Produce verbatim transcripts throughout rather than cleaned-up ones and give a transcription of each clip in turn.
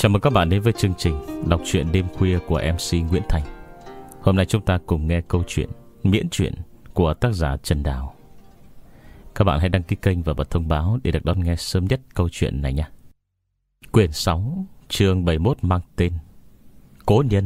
Chào mừng các bạn đến với chương trình đọc truyện đêm khuya của em xê Nguyễn Thành. Hôm nay chúng ta cùng nghe câu chuyện miễn truyện của tác giả Trần Đào. Các bạn hãy đăng ký kênh và bật thông báo để được đón nghe sớm nhất câu chuyện này nhé. Quyển sáu, chương bảy mươi mốt mang tên Cố Nhân.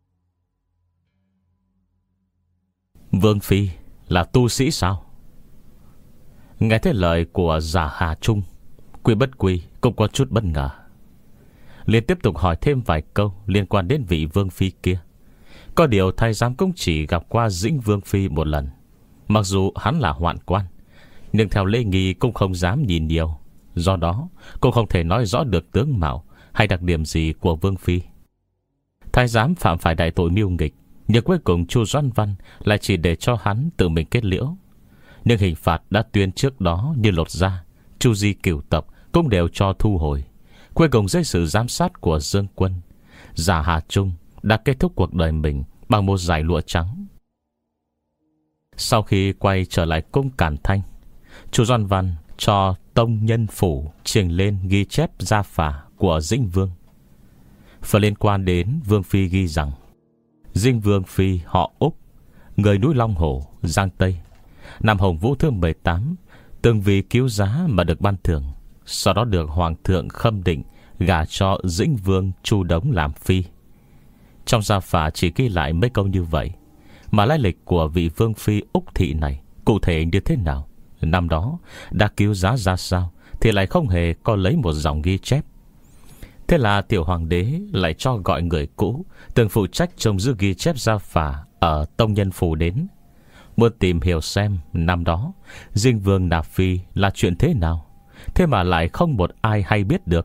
Vương Phi là tu sĩ sao? Nghe thấy lời của Giả Hà Trung, Quy Bất Quy cũng có chút bất ngờ, liền tiếp tục hỏi thêm vài câu liên quan đến vị Vương Phi kia. Có điều thái giám cũng chỉ gặp qua Dĩnh Vương Phi một lần. Mặc dù hắn là hoạn quan, nhưng theo lễ nghi cũng không dám nhìn nhiều. Do đó cũng không thể nói rõ được tướng mạo hay đặc điểm gì của Vương Phi. Thái giám phạm phải đại tội mưu nghịch, nhưng cuối cùng Chu Doãn Văn lại chỉ để cho hắn tự mình kết liễu. Nhưng hình phạt đã tuyên trước đó như lột da, Chu Di cửu tập cũng đều cho thu hồi. Cuối cùng dưới sự giám sát của Dương Quân, Giả Hà Trung đã kết thúc cuộc đời mình bằng một dải lụa trắng. Sau khi quay trở lại cung Càn Thanh, Chu Doãn Văn cho tông nhân phủ trình lên ghi chép gia phả của Dĩnh Vương. Phần liên quan đến Vương Phi ghi rằng Dĩnh Vương Phi họ Úc, người núi Long Hồ, Giang Tây, năm Hồng Vũ thứ mười tám, từng vì cứu giá mà được ban thưởng. Sau đó được Hoàng thượng khâm định gả cho Dĩnh Vương Chu Đống làm phi. Trong gia phả chỉ ghi lại mấy câu như vậy, mà lai lịch của vị Vương Phi Úc Thị này cụ thể như thế nào, năm đó đã cứu giá ra sao, thì lại không hề có lấy một dòng ghi chép. Thế là tiểu hoàng đế lại cho gọi người cũ từng phụ trách trông giữ ghi chép gia phả ở tông nhân phủ đến, muốn tìm hiểu xem năm đó Dĩnh Vương nạp phi là chuyện thế nào. Thế mà lại không một ai hay biết được.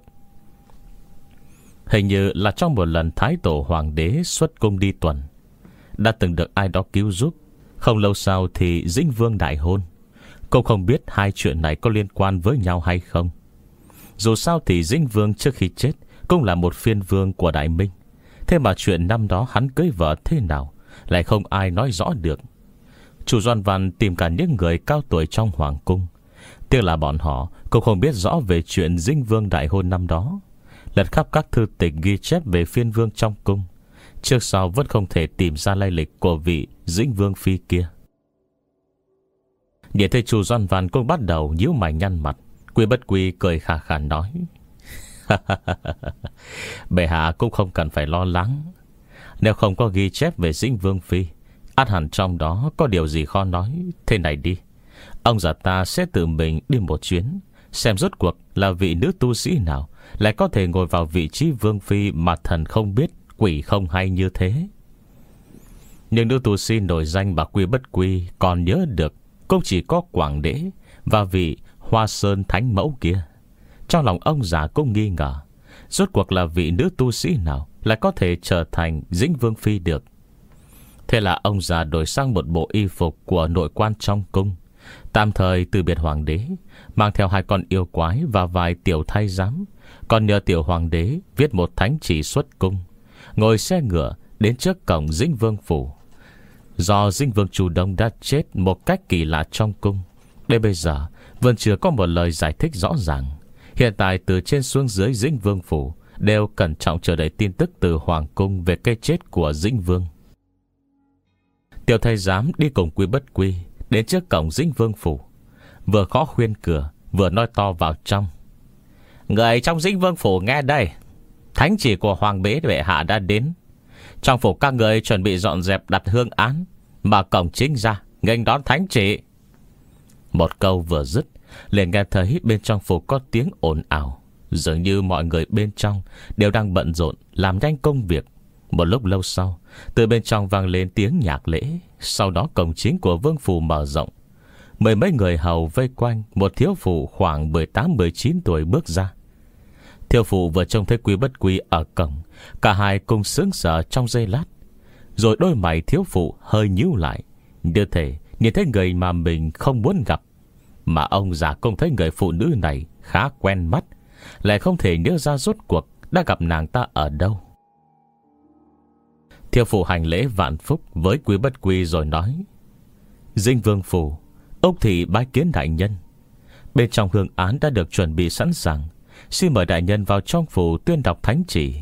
Hình như là trong một lần Thái tổ hoàng đế xuất cung đi tuần, đã từng được ai đó cứu giúp. Không lâu sau thì Dĩnh Vương đại hôn. Cũng không biết hai chuyện này có liên quan với nhau hay không. Dù sao thì Dĩnh Vương trước khi chết cũng là một phiên vương của Đại Minh. Thế mà chuyện năm đó hắn cưới vợ thế nào lại không ai nói rõ được. Chu Doãn Văn tìm cả những người cao tuổi trong hoàng cung, tiếc là bọn họ cũng không biết rõ về chuyện Dĩnh Vương đại hôn năm đó. Lật khắp các thư tịch ghi chép về phiên vương trong cung, trước sau vẫn không thể tìm ra lai lịch của vị Dĩnh Vương Phi kia. Nhìn thấy Chu Doãn Văn cũng bắt đầu nhíu mày nhăn mặt, Quy Bất Quy cười khà khà nói: bệ hạ cũng không cần phải lo lắng. Nếu không có ghi chép về Dĩnh Vương Phi, ắt hẳn trong đó có điều gì khó nói. Thế này đi, ông già ta sẽ tự mình đi một chuyến, xem rốt cuộc là vị nữ tu sĩ nào lại có thể ngồi vào vị trí Vương Phi mà thần không biết, quỷ không hay như thế. Nhưng nữ tu sĩ nổi danh bà Quy Bất Quy còn nhớ được cũng chỉ có Quảng Đế và vị Hoa Sơn Thánh Mẫu kia. Trong lòng ông già cũng nghi ngờ, rốt cuộc là vị nữ tu sĩ nào lại có thể trở thành Dĩnh Vương Phi được. Thế là ông già đổi sang một bộ y phục của nội quan trong cung, tạm thời từ biệt hoàng đế, mang theo hai con yêu quái và vài tiểu thái giám, còn nhờ tiểu hoàng đế viết một thánh chỉ xuất cung, ngồi xe ngựa đến trước cổng Dĩnh Vương phủ. Do Dĩnh Vương Chu Đông đã chết một cách kỳ lạ trong cung, đến bây giờ vẫn chưa có một lời giải thích rõ ràng. Hiện tại từ trên xuống dưới Dĩnh Vương phủ đều cẩn trọng chờ đợi tin tức từ hoàng cung về cái chết của Dĩnh Vương. Tiểu thái giám đi cùng Quy Bất Quy đến trước cổng Dĩnh Vương phủ, vừa gõ khuyên cửa vừa nói to vào trong: người trong Dĩnh Vương phủ nghe đây, thánh chỉ của hoàng đế bệ hạ đã đến. Trong phủ các người chuẩn bị dọn dẹp đặt hương án, mở cổng chính ra nghênh đón thánh chỉ. Một câu vừa dứt, liền nghe thấy bên trong phủ có tiếng ồn ào, dường như mọi người bên trong đều đang bận rộn làm nhanh công việc. Một lúc lâu sau, từ bên trong vang lên tiếng nhạc lễ. Sau đó cổng chính của vương phủ mở rộng, mười mấy người hầu vây quanh một thiếu phụ khoảng mười tám mười chín tuổi bước ra. Thiếu phụ vừa trông thấy Quy Bất Quy ở cổng, cả hai cùng sững sờ trong giây lát, rồi đôi mày thiếu phụ hơi nhíu lại, như thể nhìn thấy người mà mình không muốn gặp. Mà ông già cũng thấy người phụ nữ này khá quen mắt, lại không thể nhớ ra rốt cuộc đã gặp nàng ta ở đâu. Thiếu phụ hành lễ vạn phúc với Quy Bất Quy rồi nói: Dĩnh Vương phủ, Úc thị bái kiến đại nhân. Bên trong hương án đã được chuẩn bị sẵn sàng, Xin mời đại nhân vào trong phủ tuyên đọc thánh chỉ.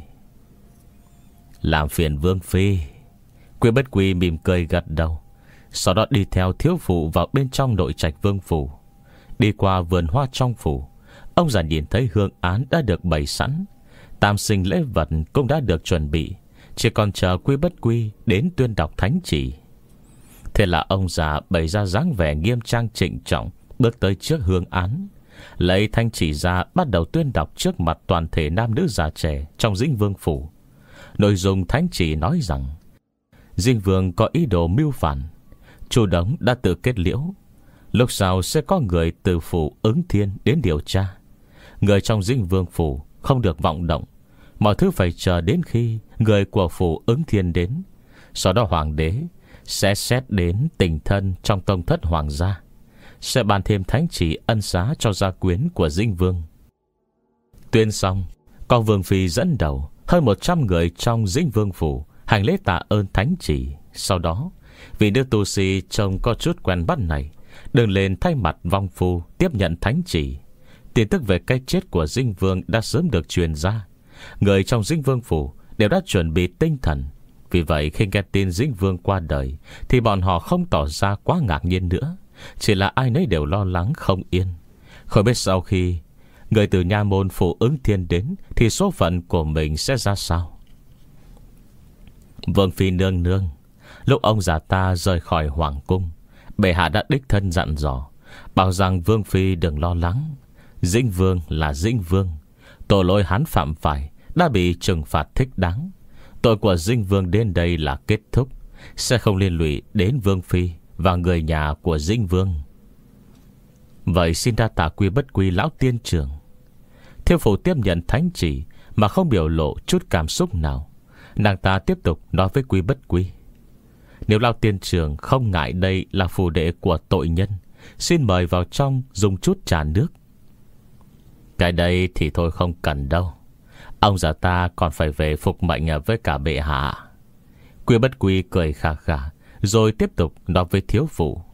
Làm phiền vương phi. Quy Bất Quy mỉm cười gật đầu, sau đó đi theo thiếu phụ vào bên trong nội trạch vương phủ. Đi qua vườn hoa trong phủ, ông già nhìn thấy hương án đã được bày sẵn, tam sinh lễ vật cũng đã được chuẩn bị, chỉ còn chờ Quy Bất Quy đến tuyên đọc thánh chỉ. Thế là ông già bày ra dáng vẻ nghiêm trang trịnh trọng, bước tới trước hương án, lấy thanh chỉ ra, bắt đầu tuyên đọc trước mặt toàn thể nam nữ già trẻ trong Dĩnh Vương phủ. Nội dung thánh chỉ nói rằng Dĩnh Vương có ý đồ mưu phản, Chu Đống đã tự kết liễu, lúc sau sẽ có người từ phủ Ứng Thiên đến điều tra. Người trong Dĩnh Vương phủ không được vọng động, mọi thứ phải chờ đến khi người của phủ Ứng Thiên đến. Sau đó hoàng đế sẽ xét đến tình thân trong tông thất hoàng gia, sẽ ban thêm thánh chỉ ân xá cho gia quyến của Dĩnh Vương. Tuyên xong, có vương phi dẫn đầu hơn một trăm người trong Dĩnh Vương phủ hành lễ tạ ơn thánh chỉ. Sau đó, vị nữ tu sĩ trông có chút quen bắt này đứng lên thay mặt vong phu tiếp nhận thánh chỉ. Tin tức về cái chết của Dĩnh Vương đã sớm được truyền ra. Người trong Dĩnh Vương phủ đều đã chuẩn bị tinh thần. Vì vậy khi nghe tin Dĩnh Vương qua đời thì bọn họ không tỏ ra quá ngạc nhiên nữa, chỉ là ai nấy đều lo lắng không yên. Không biết sau khi người từ nha môn phủ Ứng Thiên đến thì số phận của mình sẽ ra sao. Vương phi nương nương, lúc ông già ta rời khỏi hoàng cung, bệ hạ đã đích thân dặn dò, bảo rằng vương phi đừng lo lắng. Dĩnh Vương là Dĩnh Vương, tội lỗi hắn phạm phải đã bị trừng phạt thích đáng. Tội của Dĩnh Vương đến đây là kết thúc, sẽ không liên lụy đến vương phi và người nhà của Dĩnh Vương. Vậy xin đa tạ Quy Bất Quy lão tiên trưởng. Thiếu phụ tiếp nhận thánh chỉ mà không biểu lộ chút cảm xúc nào. Nàng ta tiếp tục nói với Quy Bất Quy: Nếu lão tiên trưởng không ngại đây là phù đệ của tội nhân, xin mời vào trong dùng chút trà nước. Cái đây thì thôi không cần đâu, ông già ta còn phải về phục mệnh với cả bệ hạ. Quy Bất Quy cười khà khà, rồi tiếp tục nói với thiếu phụ: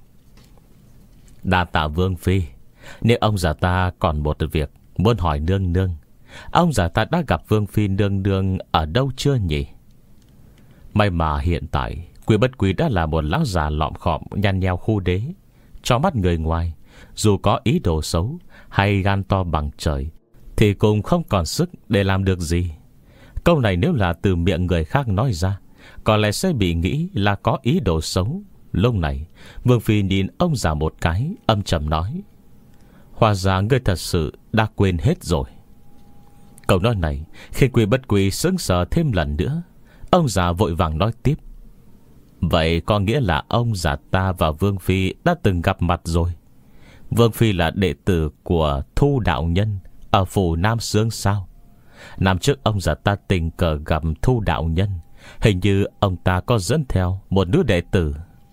Đa tạ vương phi. Nếu ông già ta còn một việc muốn hỏi nương nương, ông già ta đã gặp vương phi nương nương ở đâu chưa nhỉ? May mà hiện tại Quy Bất Quy đã là một lão già lọm khọm nhăn nheo khu đế. Trong mắt người ngoài, dù có ý đồ xấu hay gan to bằng trời thì cũng không còn sức để làm được gì. Câu này nếu là từ miệng người khác nói ra, có lẽ sẽ bị nghĩ là có ý đồ xấu. Lúc này vương phi nhìn ông già một cái, âm trầm nói: Hóa ra ngươi thật sự đã quên hết rồi. Câu nói này khiến Quy Bất Quy sững sờ thêm lần nữa. Ông già vội vàng nói tiếp: Vậy có nghĩa là ông già ta và vương phi đã từng gặp mặt rồi? Vương phi là đệ tử của Thu đạo nhân ở phủ Nam Sương sao? Năm trước ông già ta tình cờ gặp Thu đạo nhân, hình như ông ta có dẫn theo một nữ đệ tử.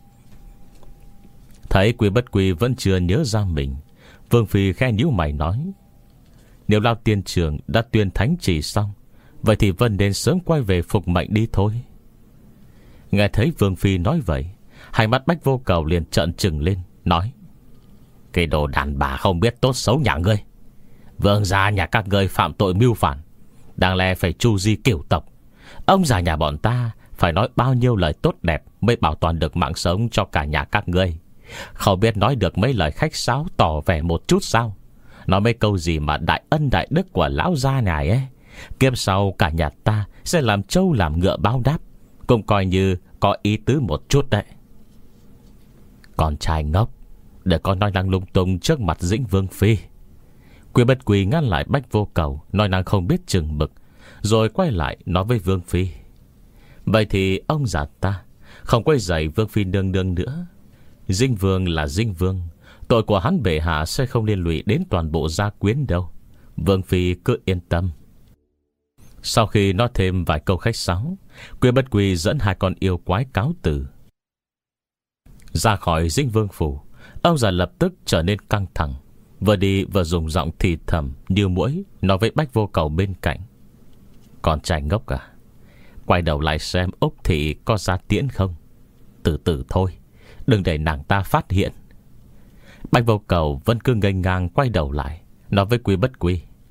Thấy Quy Bất Quy vẫn chưa nhớ ra mình, vương phi khẽ nhíu mày nói: Nếu lão tiên trưởng đã tuyên thánh chỉ xong, vậy thì Vân nên sớm quay về phục mệnh đi thôi. Nghe thấy vương phi nói vậy, hai mắt Bách Vô Cầu liền trợn trừng lên, nói: Cái đồ đàn bà không biết tốt xấu nhà ngươi, vương gia nhà các ngươi phạm tội mưu phản, đáng lẽ phải tru di cửu tộc. Ông già nhà bọn ta phải nói bao nhiêu lời tốt đẹp mới bảo toàn được mạng sống cho cả nhà các ngươi. Không biết nói được mấy lời khách sáo tỏ vẻ một chút sao? Nói mấy câu gì mà đại ân đại đức của lão gia này ấy, kiếp sau cả nhà ta sẽ làm trâu làm ngựa báo đáp, cũng coi như có ý tứ một chút đấy. Con trai ngốc, để con nói năng lung tung trước mặt Dĩnh Vương phi. Quy Bất Quy ngăn lại Bách Vô Cầu, nói năng không biết chừng mực, rồi quay lại nói với vương phi: Vậy thì ông già ta không quay dậy vương phi nương nương nữa. Dĩnh Vương là Dĩnh Vương, tội của hắn bệ hạ sẽ không liên lụy đến toàn bộ gia quyến đâu. Vương phi cứ yên tâm. Sau khi nói thêm vài câu khách sáo, Quy Bất Quy dẫn hai con yêu quái cáo từ. Ra khỏi Dĩnh Vương phủ, ông già lập tức trở nên căng thẳng, vừa đi vừa dùng giọng thì thầm như muỗi nói với Bách Vô Cầu bên cạnh: Con trai ngốc à, quay đầu lại xem Úc Thị có ra tiễn không. Từ từ thôi, đừng để nàng ta phát hiện. Bách Vô Cầu vẫn cứ ngây ngang quay đầu lại, nói với Quy Bất Quy: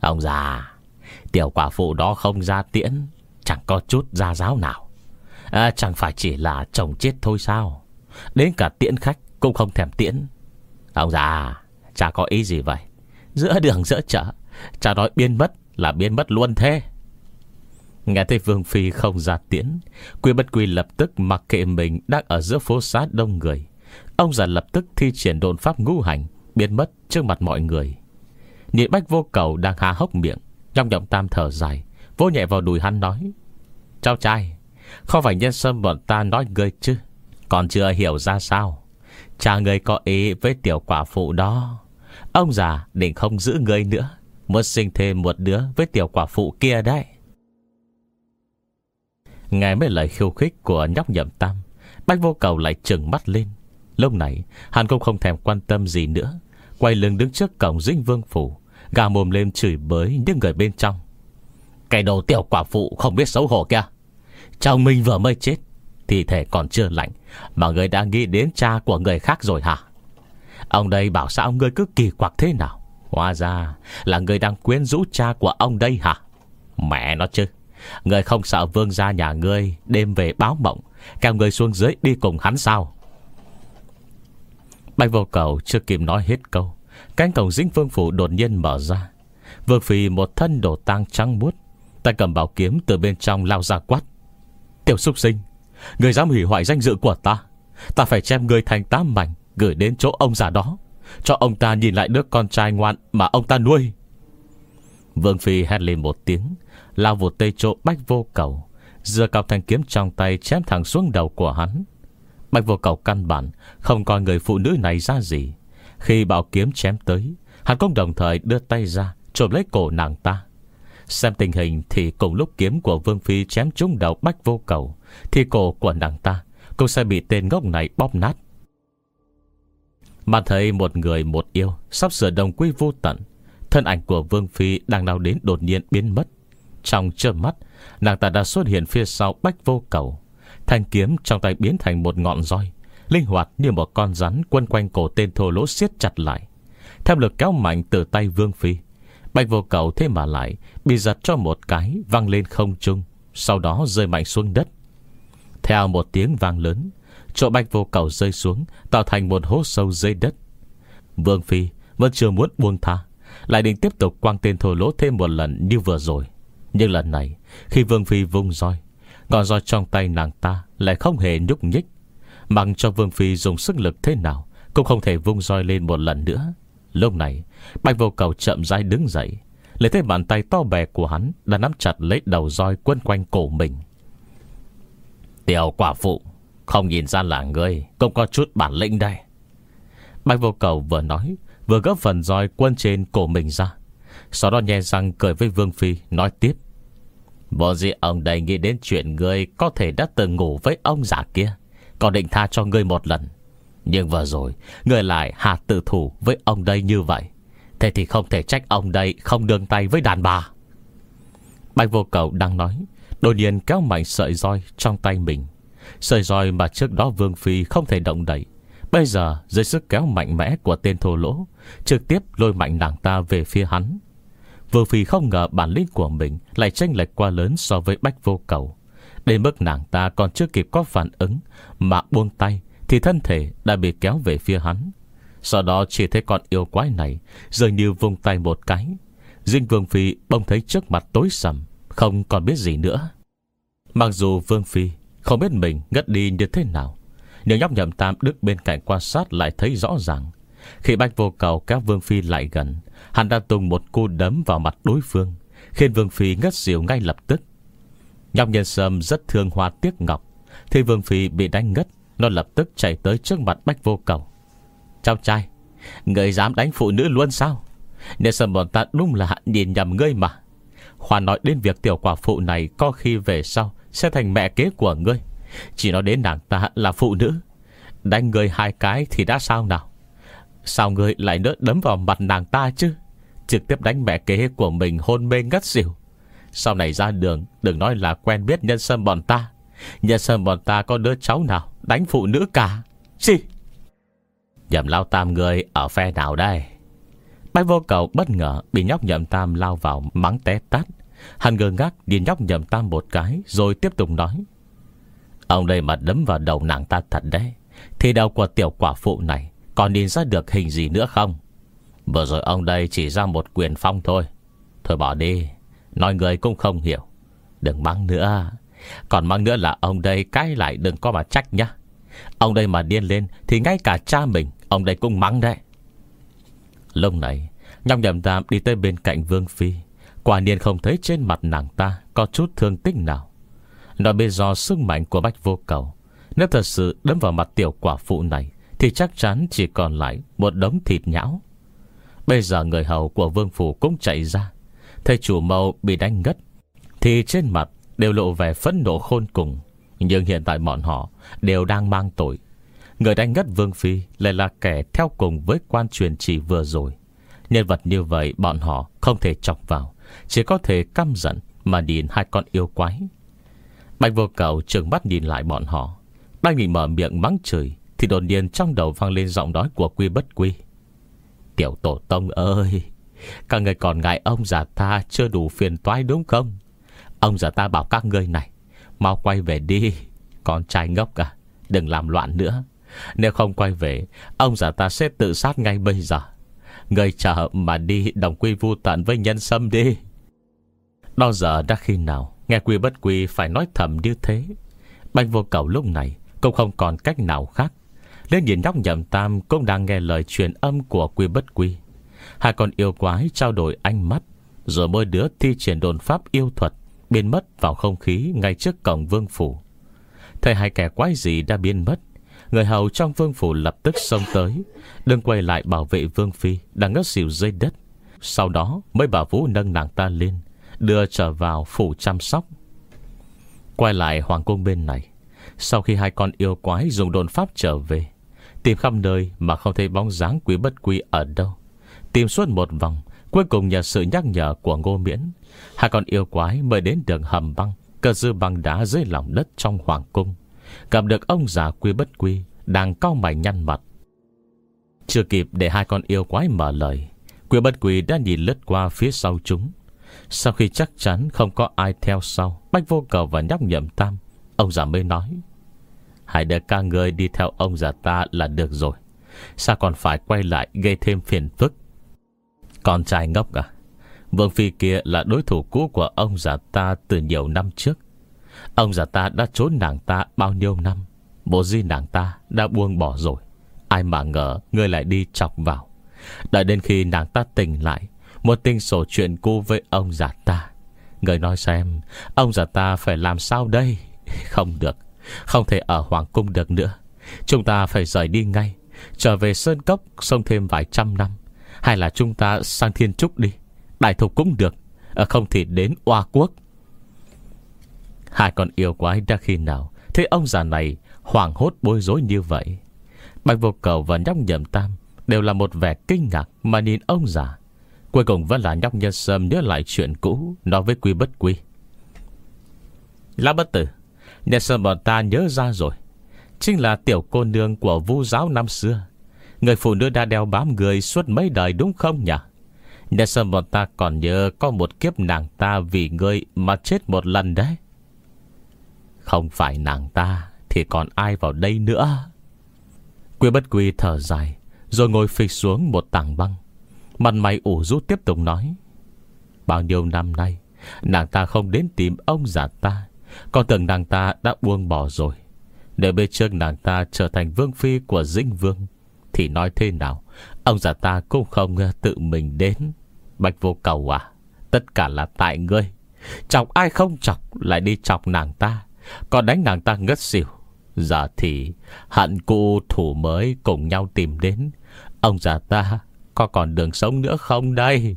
Ông già, tiểu quả phụ đó không ra tiễn, chẳng có chút gia giáo nào. à, Chẳng phải chỉ là chồng chết thôi sao? Đến cả tiễn khách cũng không thèm tiễn. Ông già, chả có ý gì vậy? Giữa đường giữa chợ, chả nói biến mất là biến mất luôn thế. Nghe thấy Vương Phi không ra tiễn, Quy Bất Quy lập tức mặc kệ mình đang ở giữa phố xá đông người. Ông già lập tức thi triển độn pháp ngũ hành, biến mất trước mặt mọi người. Nhìn Bách Vô Cầu đang há hốc miệng, trong giọng tam thở dài, vỗ nhẹ vào đùi hắn nói: Cháu trai, không phải nhân sâm bọn ta nói ngươi chứ? Còn chưa hiểu ra sao? Cha ngươi có ý với tiểu quả phụ đó. Ông già định không giữ ngươi nữa, muốn sinh thêm một đứa với tiểu quả phụ kia đấy. Nghe mấy lời khiêu khích của nhóc Nhậm Tam, Bách Vô Cầu lại trừng mắt lên. Lúc này hắn cũng không thèm quan tâm gì nữa, quay lưng đứng trước cổng Dĩnh Vương phủ, gào mồm lên chửi bới những người bên trong. Cái đồ tiểu quả phụ không biết xấu hổ kia, chồng mình vừa mới chết, thi thể còn chưa lạnh mà người đã nghĩ đến cha của người khác rồi hả? Ông đây bảo sao người cứ kỳ quặc thế nào? Hóa ra là người đang quyến rũ cha của ông đây hả? Mẹ nó chứ, người không sợ vương gia nhà ngươi đêm về báo mộng kéo người xuống dưới đi cùng hắn sao? Bạch Vô Cầu chưa kịp nói hết câu, cánh cổng Dĩnh Vương phủ đột nhiên mở ra. Vương Phi một thân đồ tang trắng muốt, tay cầm bảo kiếm từ bên trong lao ra quát: Tiểu súc sinh, người dám hủy hoại danh dự của ta, ta phải chém người thành tám mảnh, gửi đến chỗ ông già đó, cho ông ta nhìn lại đứa con trai ngoan mà ông ta nuôi. Vương Phi hét lên một tiếng, lao vụt tới chỗ Bách Vô Cầu, giơ cao thanh kiếm trong tay chém thẳng xuống đầu của hắn. Bách Vô Cầu căn bản không coi người phụ nữ này ra gì. Khi bảo kiếm chém tới, hắn cũng đồng thời đưa tay ra chộp lấy cổ nàng ta. Xem tình hình thì cùng lúc kiếm của Vương Phi chém trúng đầu Bách Vô Cầu, thì cổ của nàng ta cũng sẽ bị tên ngốc này bóp nát. Mà thấy một người một yêu sắp sửa đồng quy vô tận, thân ảnh của Vương Phi đang lao đến đột nhiên biến mất. Trong chớp mắt, nàng ta đã xuất hiện phía sau Bách Vô Cầu. Thanh kiếm trong tay biến thành một ngọn roi, linh hoạt như một con rắn quấn quanh cổ tên thô lỗ siết chặt lại. Theo lực kéo mạnh từ tay Vương Phi, Bách Vô Cầu thế mà lại bị giật cho một cái, văng lên không trung, sau đó rơi mạnh xuống đất. Theo một tiếng vang lớn, chỗ Bách Vô Cầu rơi xuống tạo thành một hố sâu dưới đất. Vương Phi vẫn chưa muốn buông tha, lại định tiếp tục quăng tên thô lỗ thêm một lần như vừa rồi. Nhưng lần này, khi Vương Phi vung roi, ngọn roi trong tay nàng ta lại không hề nhúc nhích. Mặc cho Vương Phi dùng sức lực thế nào cũng không thể vung roi lên một lần nữa. Lúc này Bạch Vô Cầu chậm rãi đứng dậy, lấy thấy bàn tay to bè của hắn đã nắm chặt lấy đầu roi quấn quanh cổ mình. Tiểu quả phụ, không nhìn ra là ngươi cũng có chút bản lĩnh đây. Bạch Vô Cầu vừa nói, vừa gấp phần roi quấn trên cổ mình ra, sau đó nhe răng cười với Vương Phi, nói tiếp: Vô gì ông đây nghĩ đến chuyện ngươi có thể đã từng ngủ với ông già kia, còn định tha cho ngươi một lần. Nhưng vừa rồi ngươi lại hạ tử thủ với ông đây như vậy, thế thì không thể trách ông đây không nương tay với đàn bà. Bạch Vô Cầu đang nói, đột nhiên kéo mạnh sợi roi trong tay mình. Sợi roi mà trước đó Vương Phi không thể động đậy, bây giờ dưới sức kéo mạnh mẽ của tên thô lỗ, trực tiếp lôi mạnh nàng ta về phía hắn. Vương Phi không ngờ bản lĩnh của mình lại chênh lệch quá lớn so với Bách Vô Cầu, đến mức nàng ta còn chưa kịp có phản ứng mà buông tay thì thân thể đã bị kéo về phía hắn. Sau đó chỉ thấy con yêu quái này dường như vung tay một cái, Dĩnh Vương Phi bỗng thấy trước mặt tối sầm, không còn biết gì nữa. Mặc dù Vương Phi không biết mình ngất đi như thế nào, nhưng nhóc Nhậm Tam đứng bên cạnh quan sát lại thấy rõ ràng. Khi Bách Vô Cầu kéo Vương Phi lại gần, hắn đã tung một cú đấm vào mặt đối phương, khiến Vương Phi ngất xỉu ngay lập tức. Nhóc Nhân Sâm rất thương Hoa Tiếc Ngọc, thì Vương Phi bị đánh ngất, nó lập tức chạy tới trước mặt Bách Vô Cầu. Cháu trai, người dám đánh phụ nữ luôn sao? Nhân Sâm bọn ta đúng là nhìn nhầm ngươi mà. Khoa nói đến việc tiểu quả phụ này có khi về sau sẽ thành mẹ kế của ngươi, chỉ nói đến nàng ta là phụ nữ, đánh ngươi hai cái thì đã sao nào? Sao ngươi lại nỡ đấm vào mặt nàng ta chứ? Trực tiếp đánh mẹ kế của mình hôn mê ngất xỉu. Sau này ra đường đừng nói là quen biết Nhân Sâm bọn ta. Nhân Sâm bọn ta có đứa cháu nào đánh phụ nữ cả. Xì! Nhậm Lão Tam ngươi ở phe nào đây? Bách Vô Cầu bất ngờ bị nhóc Nhậm Tam lao vào mắng té tát. Hắn ngơ ngác nhìn nhóc Nhậm Tam một cái, rồi tiếp tục nói: Ông đây mà đấm vào đầu nàng ta thật đấy, thì đầu của tiểu quả phụ này còn nhìn ra được hình gì nữa không? Vừa rồi ông đây chỉ ra một quyền phong thôi. Thôi bỏ đi, nói người cũng không hiểu. Đừng mắng nữa. Còn mắng nữa là ông đây cái lại đừng có mà trách nhá. Ông đây mà điên lên thì ngay cả cha mình ông đây cũng mắng đấy. Lúc này nhóc Nhậm Tam đi tới bên cạnh Vương Phi. Quả nhiên không thấy trên mặt nàng ta có chút thương tích nào. Nói bây do sức mạnh của Bách Vô Cầu, nếu thật sự đấm vào mặt tiểu quả phụ này thì chắc chắn chỉ còn lại một đống thịt nhão. Bây giờ người hầu của Vương Phủ cũng chạy ra. Thấy chủ mẫu bị đánh ngất thì trên mặt đều lộ vẻ phẫn nộ khôn cùng. Nhưng hiện tại bọn họ đều đang mang tội. Người đánh ngất Vương Phi lại là kẻ theo cùng với quan truyền chỉ vừa rồi. Nhân vật như vậy bọn họ không thể chọc vào, chỉ có thể căm giận mà nhìn hai con yêu quái. Bạch Vô Cầu trừng mắt nhìn lại bọn họ, đang định mở miệng mắng chửi thì đột nhiên trong đầu vang lên giọng nói của Quy Bất Quy: Tiểu tổ tông ơi, các người còn ngại ông già ta chưa đủ phiền toái đúng không? Ông già ta bảo các ngươi này, mau quay về đi. Con trai ngốc à, đừng làm loạn nữa. Nếu không quay về, ông già ta sẽ tự sát ngay bây giờ. Người chờ mà đi đồng quy vu tận với Nhân Sâm đi. Đó giờ đã khi nào nghe Quy Bất Quy phải nói thầm như thế. Bạch Vô Cầu lúc này cũng không còn cách nào khác. Lên nhìn nhóc Nhậm Tam cũng đang nghe lời truyền âm của Quy Bất Quy. Hai con yêu quái trao đổi ánh mắt, rồi mỗi đứa thi triển đồn pháp yêu thuật biến mất vào không khí ngay trước cổng Vương Phủ. Thấy hai kẻ quái gì đã biến mất, người hầu trong Vương Phủ lập tức xông tới, đừng quay lại bảo vệ Vương Phi đang ngất xỉu dưới đất. Sau đó mới bảo Vũ nâng nàng ta lên, đưa trở vào phủ chăm sóc. Quay lại hoàng cung bên này, sau khi hai con yêu quái dùng đồn pháp trở về, tìm khắp nơi mà không thấy bóng dáng Quý Bất Quy ở đâu. Tìm suốt một vòng, cuối cùng nhờ sự nhắc nhở của Ngô Miễn, hai con yêu quái mới đến đường hầm băng, cờ dư băng đá dưới lòng đất trong hoàng cung, gặp được ông già Quý Bất Quy đang cau mày nhăn mặt. Chưa kịp để hai con yêu quái mở lời, Quý Bất Quy đã nhìn lướt qua phía sau chúng. Sau khi chắc chắn không có ai theo sau Bách Vô Cầu và nhóc Nhậm Tam, ông già mới nói: Hãy để các người đi theo ông già ta là được rồi, sao còn phải quay lại gây thêm phiền phức? Con trai ngốc à, Vương Phi kia là đối thủ cũ của ông già ta từ nhiều năm trước. Ông già ta đã trốn nàng ta bao nhiêu năm, bộ di nàng ta đã buông bỏ rồi. Ai mà ngờ ngươi lại đi chọc vào. Đợi đến khi nàng ta tỉnh lại, một tình sổ chuyện cũ với ông già ta. Người nói xem, ông già ta phải làm sao đây? Không được, không thể ở hoàng cung được nữa. Chúng ta phải rời đi ngay, trở về Sơn Cốc sống thêm vài trăm năm. Hay là chúng ta sang Thiên Trúc đi, đại thục cũng được, không thì đến Oa Quốc. Hai con yêu quái đã khi nào thế ông già này hoảng hốt bối rối như vậy. Bạch Vô Cầu và nhóc Nhậm Tam đều là một vẻ kinh ngạc mà nhìn ông già. Cuối cùng vẫn là nhóc Nhân Sâm nhớ lại chuyện cũ, nói với Quy Bất Quy: Lão bất tử, Nhân Sâm bọn ta nhớ ra rồi, chính là tiểu cô nương của Vu giáo năm xưa. Người phụ nữ đã đeo bám người suốt mấy đời đúng không nhỉ? Nhân Sâm bọn ta còn nhớ có một kiếp nàng ta vì ngươi mà chết một lần đấy. Không phải nàng ta thì còn ai vào đây nữa? Quy Bất Quy thở dài, rồi ngồi phịch xuống một tảng băng. Mặt mày ủ rũ tiếp tục nói: Bao nhiêu năm nay nàng ta không đến tìm ông già ta, còn tưởng nàng ta đã buông bỏ rồi. Nếu bên trước nàng ta trở thành vương phi của Dĩnh Vương thì nói thế nào ông già ta cũng không tự mình đến. Bạch Vô Cầu à, tất cả là tại ngươi. Chọc ai không chọc lại đi chọc nàng ta, còn đánh nàng ta ngất xỉu. Giờ thì hận cũ thủ mới cùng nhau tìm đến. Ông già ta có còn đường sống nữa không đây?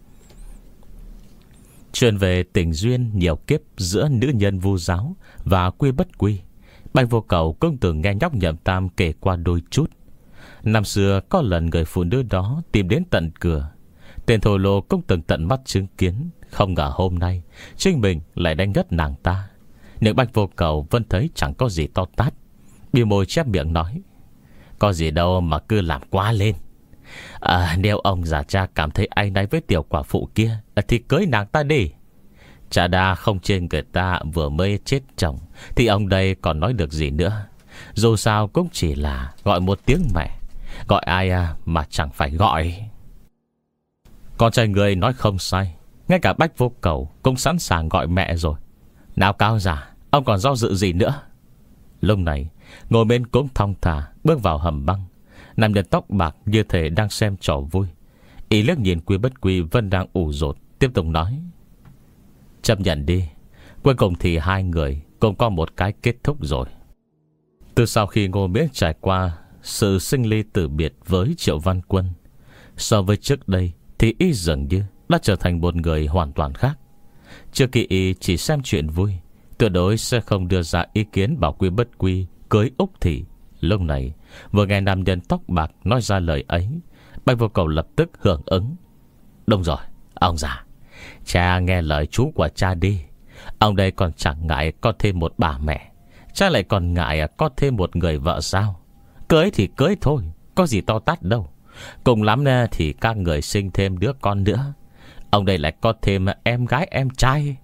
Chuyện về tình duyên nhiều kiếp giữa nữ nhân Vu giáo và Quy Bất Quy, Bạch Vô Cầu cũng từng nghe nhóc Nhậm Tam kể qua đôi chút. Năm xưa có lần người phụ nữ đó tìm đến tận cửa, tên thô lô cũng từng tận mắt chứng kiến. Không ngờ hôm nay chính mình lại đánh ngất nàng ta. Nhưng Bạch Vô Cầu vẫn thấy chẳng có gì to tát, bĩu môi chép miệng nói: Có gì đâu mà cứ làm quá lên. à, Nếu ông già cha cảm thấy áy náy với tiểu quả phụ kia thì cưới nàng ta đi. Cha đa không chê người ta vừa mới chết chồng thì ông đây còn nói được gì nữa. Dù sao cũng chỉ là gọi một tiếng mẹ. Gọi ai mà chẳng phải gọi. Con trai người nói không sai. Ngay cả Bách Vô Cầu cũng sẵn sàng gọi mẹ rồi. Nào Cao già, ông còn do dự gì nữa? Lúc này Ngô Miễn cũng thong thả bước vào hầm băng. Nam nhân tóc bạc như thể đang xem trò vui. Y liếc nhìn Quy Bất Quy vẫn đang ủ rột, tiếp tục nói: chấp nhận đi. Cuối cùng thì hai người cũng có một cái kết thúc rồi. Từ sau khi Ngô Miễn trải qua sự sinh ly tử biệt với Triệu Văn Quân, so với trước đây thì y dường như đã trở thành một người hoàn toàn khác. Trước khi y chỉ xem chuyện vui, tuyệt đối sẽ không đưa ra ý kiến bảo Quy Bất Quy cưới Úc Thị. Lúc này vừa nghe nam nhân tóc bạc nói ra lời ấy, Bạch Vô Cầu lập tức hưởng ứng. Đúng rồi, ông già, cha nghe lời chú của cha đi. Ông đây còn chẳng ngại có thêm một bà mẹ, cha lại còn ngại có thêm một người vợ sao? Cưới thì cưới thôi, có gì to tát đâu. Cùng lắm thì các người sinh thêm đứa con nữa. Ông đây lại có thêm em gái em trai.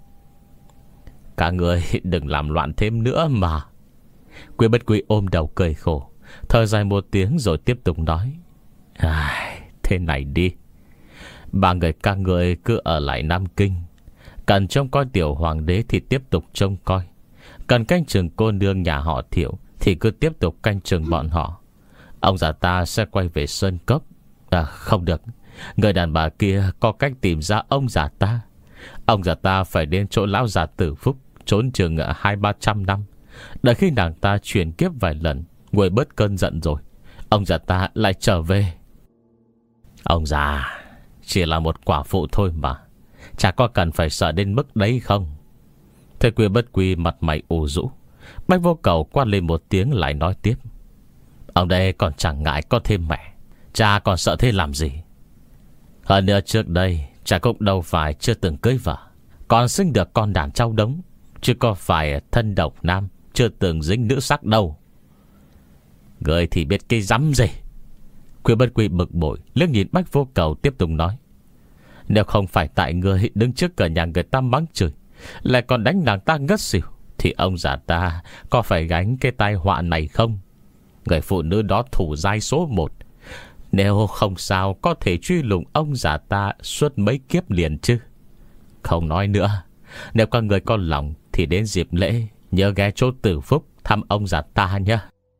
Cả người đừng làm loạn thêm nữa mà. Quy Bất Quy ôm đầu cười khổ, thở dài một tiếng rồi tiếp tục nói: à, thế này đi, ba người các người cứ ở lại Nam Kinh. Cần trông coi tiểu hoàng đế thì tiếp tục trông coi. Cần canh chừng cô nương nhà họ Thiệu thì cứ tiếp tục canh chừng bọn họ. Ông già ta sẽ quay về Sơn Cốc. À không được, người đàn bà kia có cách tìm ra ông già ta. Ông già ta phải đến chỗ lão già Tử Phúc, trốn chừng hai ba trăm năm. Đợi khi nàng ta chuyển kiếp vài lần, nguôi bớt cơn giận rồi, ông già ta lại trở về. Ông già chỉ là một quả phụ thôi mà, chả có cần phải sợ đến mức đấy không? Thế Quy Bất Quy mặt mày u rũ. Bách Vô Cầu quát lên một tiếng lại nói tiếp: ông đây còn chẳng ngại có thêm mẹ, cha còn sợ thế làm gì? Hơn nữa trước đây cha cũng đâu phải chưa từng cưới vợ, còn sinh được con đàn trâu đống, chứ có phải thân độc nam chưa từng dính nữ sắc đâu. Người thì biết cái rắm gì? Quy Bất Quy bực bội liếc nhìn Bách Vô Cầu tiếp tục nói: nếu không phải tại người đứng trước cửa nhà người ta mắng chửi, lại còn đánh nàng ta ngất xỉu, thì ông già ta có phải gánh cái tai họa này không? Người phụ nữ đó thủ giai số một, nếu không sao có thể truy lùng ông già ta suốt mấy kiếp liền chứ. Không nói nữa, nếu các người có lòng thì đến dịp lễ nhớ ghé chỗ Tử Phúc thăm ông già ta nhé.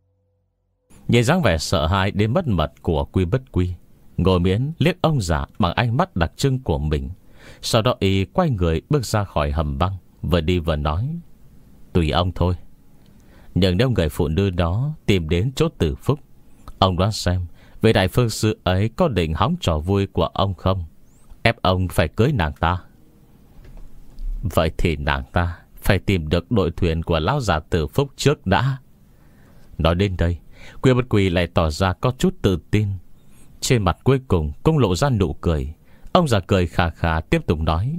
Nhìn dáng vẻ sợ hãi đến mất mật của Quy Bất Quy, Ngô Miễn liếc ông già bằng ánh mắt đặc trưng của mình. Sau đó y quay người bước ra khỏi hầm băng, vừa đi vừa nói: tùy ông thôi. Nhưng nếu người phụ nữ đó tìm đến chỗ Tử Phúc, ông đoán xem vị đại phương sư ấy có định hóng trò vui của ông không, ép ông phải cưới nàng ta. Vậy thì nàng ta phải tìm được đội thuyền của lão già Tử Phúc trước đã. Nói đến đây, Quy Bất Quy lại tỏ ra có chút tự tin. Trên mặt cuối cùng cũng lộ ra nụ cười. Ông già cười khà khà tiếp tục nói: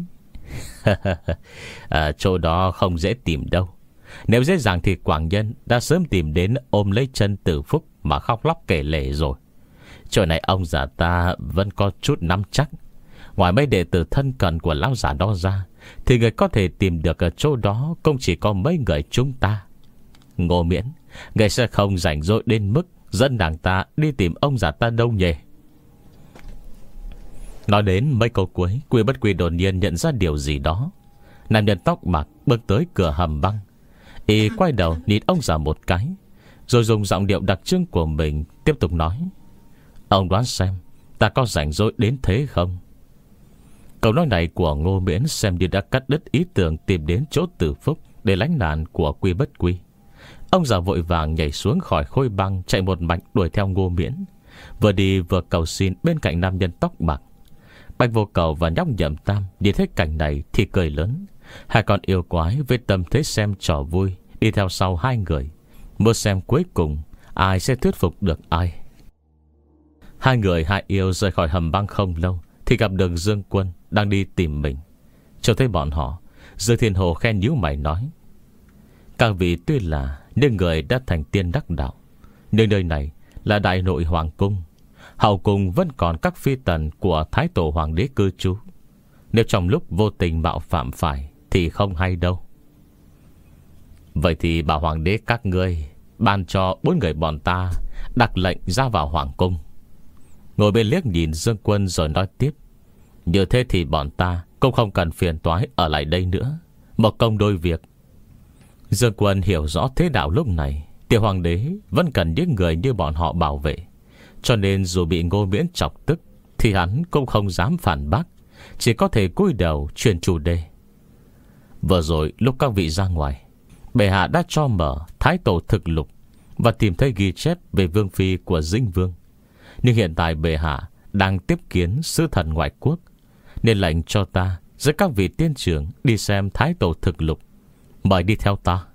à, chỗ đó không dễ tìm đâu. Nếu dễ dàng thì Quảng Nhân đã sớm tìm đến ôm lấy chân Tử Phúc mà khóc lóc kể lể rồi. Chỗ này ông già ta vẫn có chút nắm chắc. Ngoài mấy đệ tử thân cận của lão già đó ra, thì người có thể tìm được ở chỗ đó cũng chỉ có mấy người chúng ta. Ngô Miễn, người sẽ không rảnh rỗi đến mức dẫn nàng ta đi tìm ông già ta đâu nhỉ? Nói đến mấy câu cuối, Quy Bất Quy đột nhiên nhận ra điều gì đó. Nam nhân tóc bạc bước tới cửa hầm băng. Y quay đầu nhìn ông già một cái, rồi dùng giọng điệu đặc trưng của mình tiếp tục nói: ông đoán xem ta có rảnh rỗi đến thế không? Câu nói này của Ngô Miễn xem như đã cắt đứt ý tưởng tìm đến chỗ Tử Phúc để lánh nạn của Quy Bất Quy. Ông già vội vàng nhảy xuống khỏi khối băng, chạy một mạch đuổi theo Ngô Miễn, vừa đi vừa cầu xin bên cạnh nam nhân tóc bạc. Bạch Vô Cầu và nhóc Nhậm Tam nhìn thấy cảnh này thì cười lớn. Hai con yêu quái với tâm thế xem trò vui đi theo sau hai người, muốn xem cuối cùng ai sẽ thuyết phục được ai. Hai người hai yêu rời khỏi hầm băng không lâu thì gặp được Dương Quân đang đi tìm mình. Cho thấy bọn họ, Dương Thiên Hồ khen nhíu mày nói: các vị tuy là những người đã thành tiên đắc đạo, nhưng nơi này là đại nội hoàng cung, hậu cung vẫn còn các phi tần của Thái Tổ Hoàng đế cư trú. Nếu trong lúc vô tình mạo phạm phải thì không hay đâu. Vậy thì bảo hoàng đế các ngươi ban cho bốn người bọn ta đặt lệnh ra vào hoàng cung. Ngồi bên liếc nhìn Dương Quân rồi nói tiếp: như thế thì bọn ta cũng không cần phiền toái ở lại đây nữa, một công đôi việc. Dương Quân hiểu rõ thế đạo lúc này tiểu hoàng đế vẫn cần những người như bọn họ bảo vệ, cho nên dù bị Ngô Miễn chọc tức thì hắn cũng không dám phản bác, chỉ có thể cúi đầu chuyển chủ đề. Vừa rồi lúc các vị ra ngoài, bệ hạ đã cho mở Thái Tổ thực lục và tìm thấy ghi chép về vương phi của Dĩnh Vương. Nhưng hiện tại bệ hạ đang tiếp kiến sứ thần ngoại quốc, nên lệnh cho ta dẫn các vị tiên trưởng đi xem Thái Tổ thực lục. Mời đi theo ta.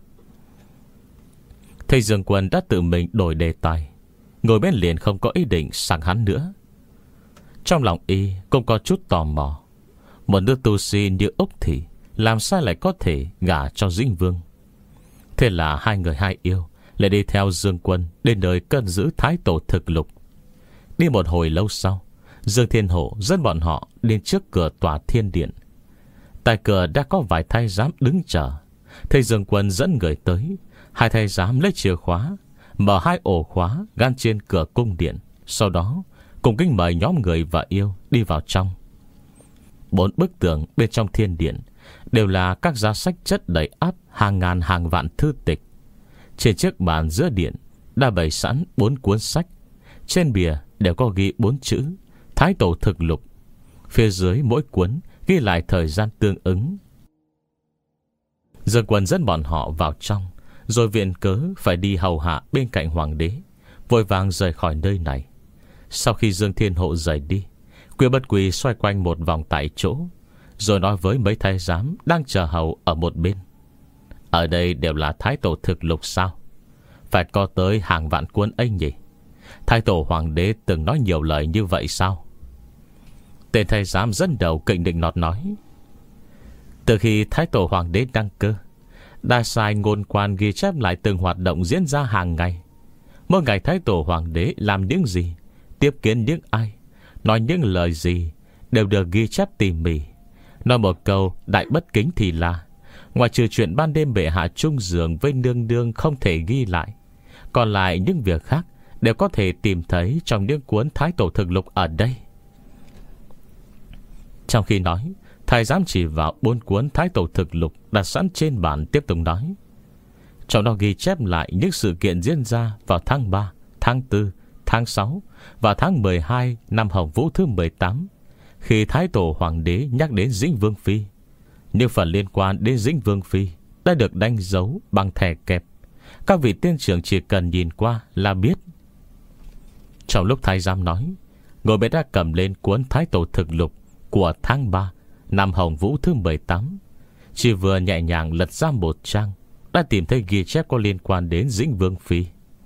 Thầy Dương Quân đã tự mình đổi đề tài, ngồi bên liền không có ý định sẵn hắn nữa. Trong lòng y cũng có chút tò mò, một nữ tu sĩ như Úc Thị làm sao lại có thể gả cho Dĩnh Vương. Thế là hai người hai yêu lại đi theo Dương Quân đến nơi cân giữ Thái Tổ thực lục. Đi một hồi lâu sau, Dương Thiên Hổ dẫn bọn họ đến trước cửa tòa thiên điện. Tại cửa đã có vài thái giám đứng chờ. Thầy Dương Quân dẫn người tới, hai thái giám lấy chìa khóa mở hai ổ khóa gắn trên cửa cung điện, sau đó cùng kính mời nhóm người và yêu đi vào trong. Bốn bức tường bên trong thiên điện đều là các giá sách chất đầy ắp hàng ngàn hàng vạn thư tịch. Trên chiếc bàn giữa điện đã bày sẵn bốn cuốn sách. Trên bìa đều có ghi bốn chữ Thái Tổ thực lục. Phía dưới mỗi cuốn ghi lại thời gian tương ứng. Dương Quân dẫn bọn họ vào trong, rồi viện cớ phải đi hầu hạ bên cạnh hoàng đế, vội vàng rời khỏi nơi này. Sau khi Dương Thiên Hộ rời đi, Quy Bất Quy xoay quanh một vòng tại chỗ, rồi nói với mấy thái giám đang chờ hầu ở một bên: ở đây đều là Thái Tổ thực lục sao? Phải có tới hàng vạn cuốn ấy nhỉ? Thái Tổ hoàng đế từng nói nhiều lời như vậy sao? Tên thái giám dẫn đầu kình định nọt nói: từ khi Thái Tổ hoàng đế đăng cơ, đã sai ngôn quan ghi chép lại từng hoạt động diễn ra hàng ngày. Mỗi ngày Thái Tổ hoàng đế làm những gì, tiếp kiến những ai, nói những lời gì, đều được ghi chép tỉ mỉ. Nói một câu đại bất kính thì là, ngoài trừ chuyện ban đêm bệ hạ chung giường với nương nương không thể ghi lại, còn lại những việc khác đều có thể tìm thấy trong những cuốn Thái Tổ thực lục ở đây. Trong khi nói, thái giám chỉ vào bốn cuốn Thái Tổ thực lục đặt sẵn trên bàn, tiếp tục nói: trong đó ghi chép lại những sự kiện diễn ra vào tháng ba, tháng tư, tháng sáu và tháng mười hai năm Hồng Vũ thứ mười tám, khi Thái Tổ hoàng đế nhắc đến Dĩnh Vương phi. Những phần liên quan đến Dĩnh Vương phi đã được đánh dấu bằng thẻ kẹp. Các vị tiên trưởng chỉ cần nhìn qua là biết. Trong lúc thái giám nói, ngồi bên đã cầm lên cuốn Thái Tổ thực lục của tháng ba năm Hồng Vũ thứ mười tám. Chỉ vừa nhẹ nhàng lật ra một trang, đã tìm thấy ghi chép có liên quan đến Dĩnh Vương phi.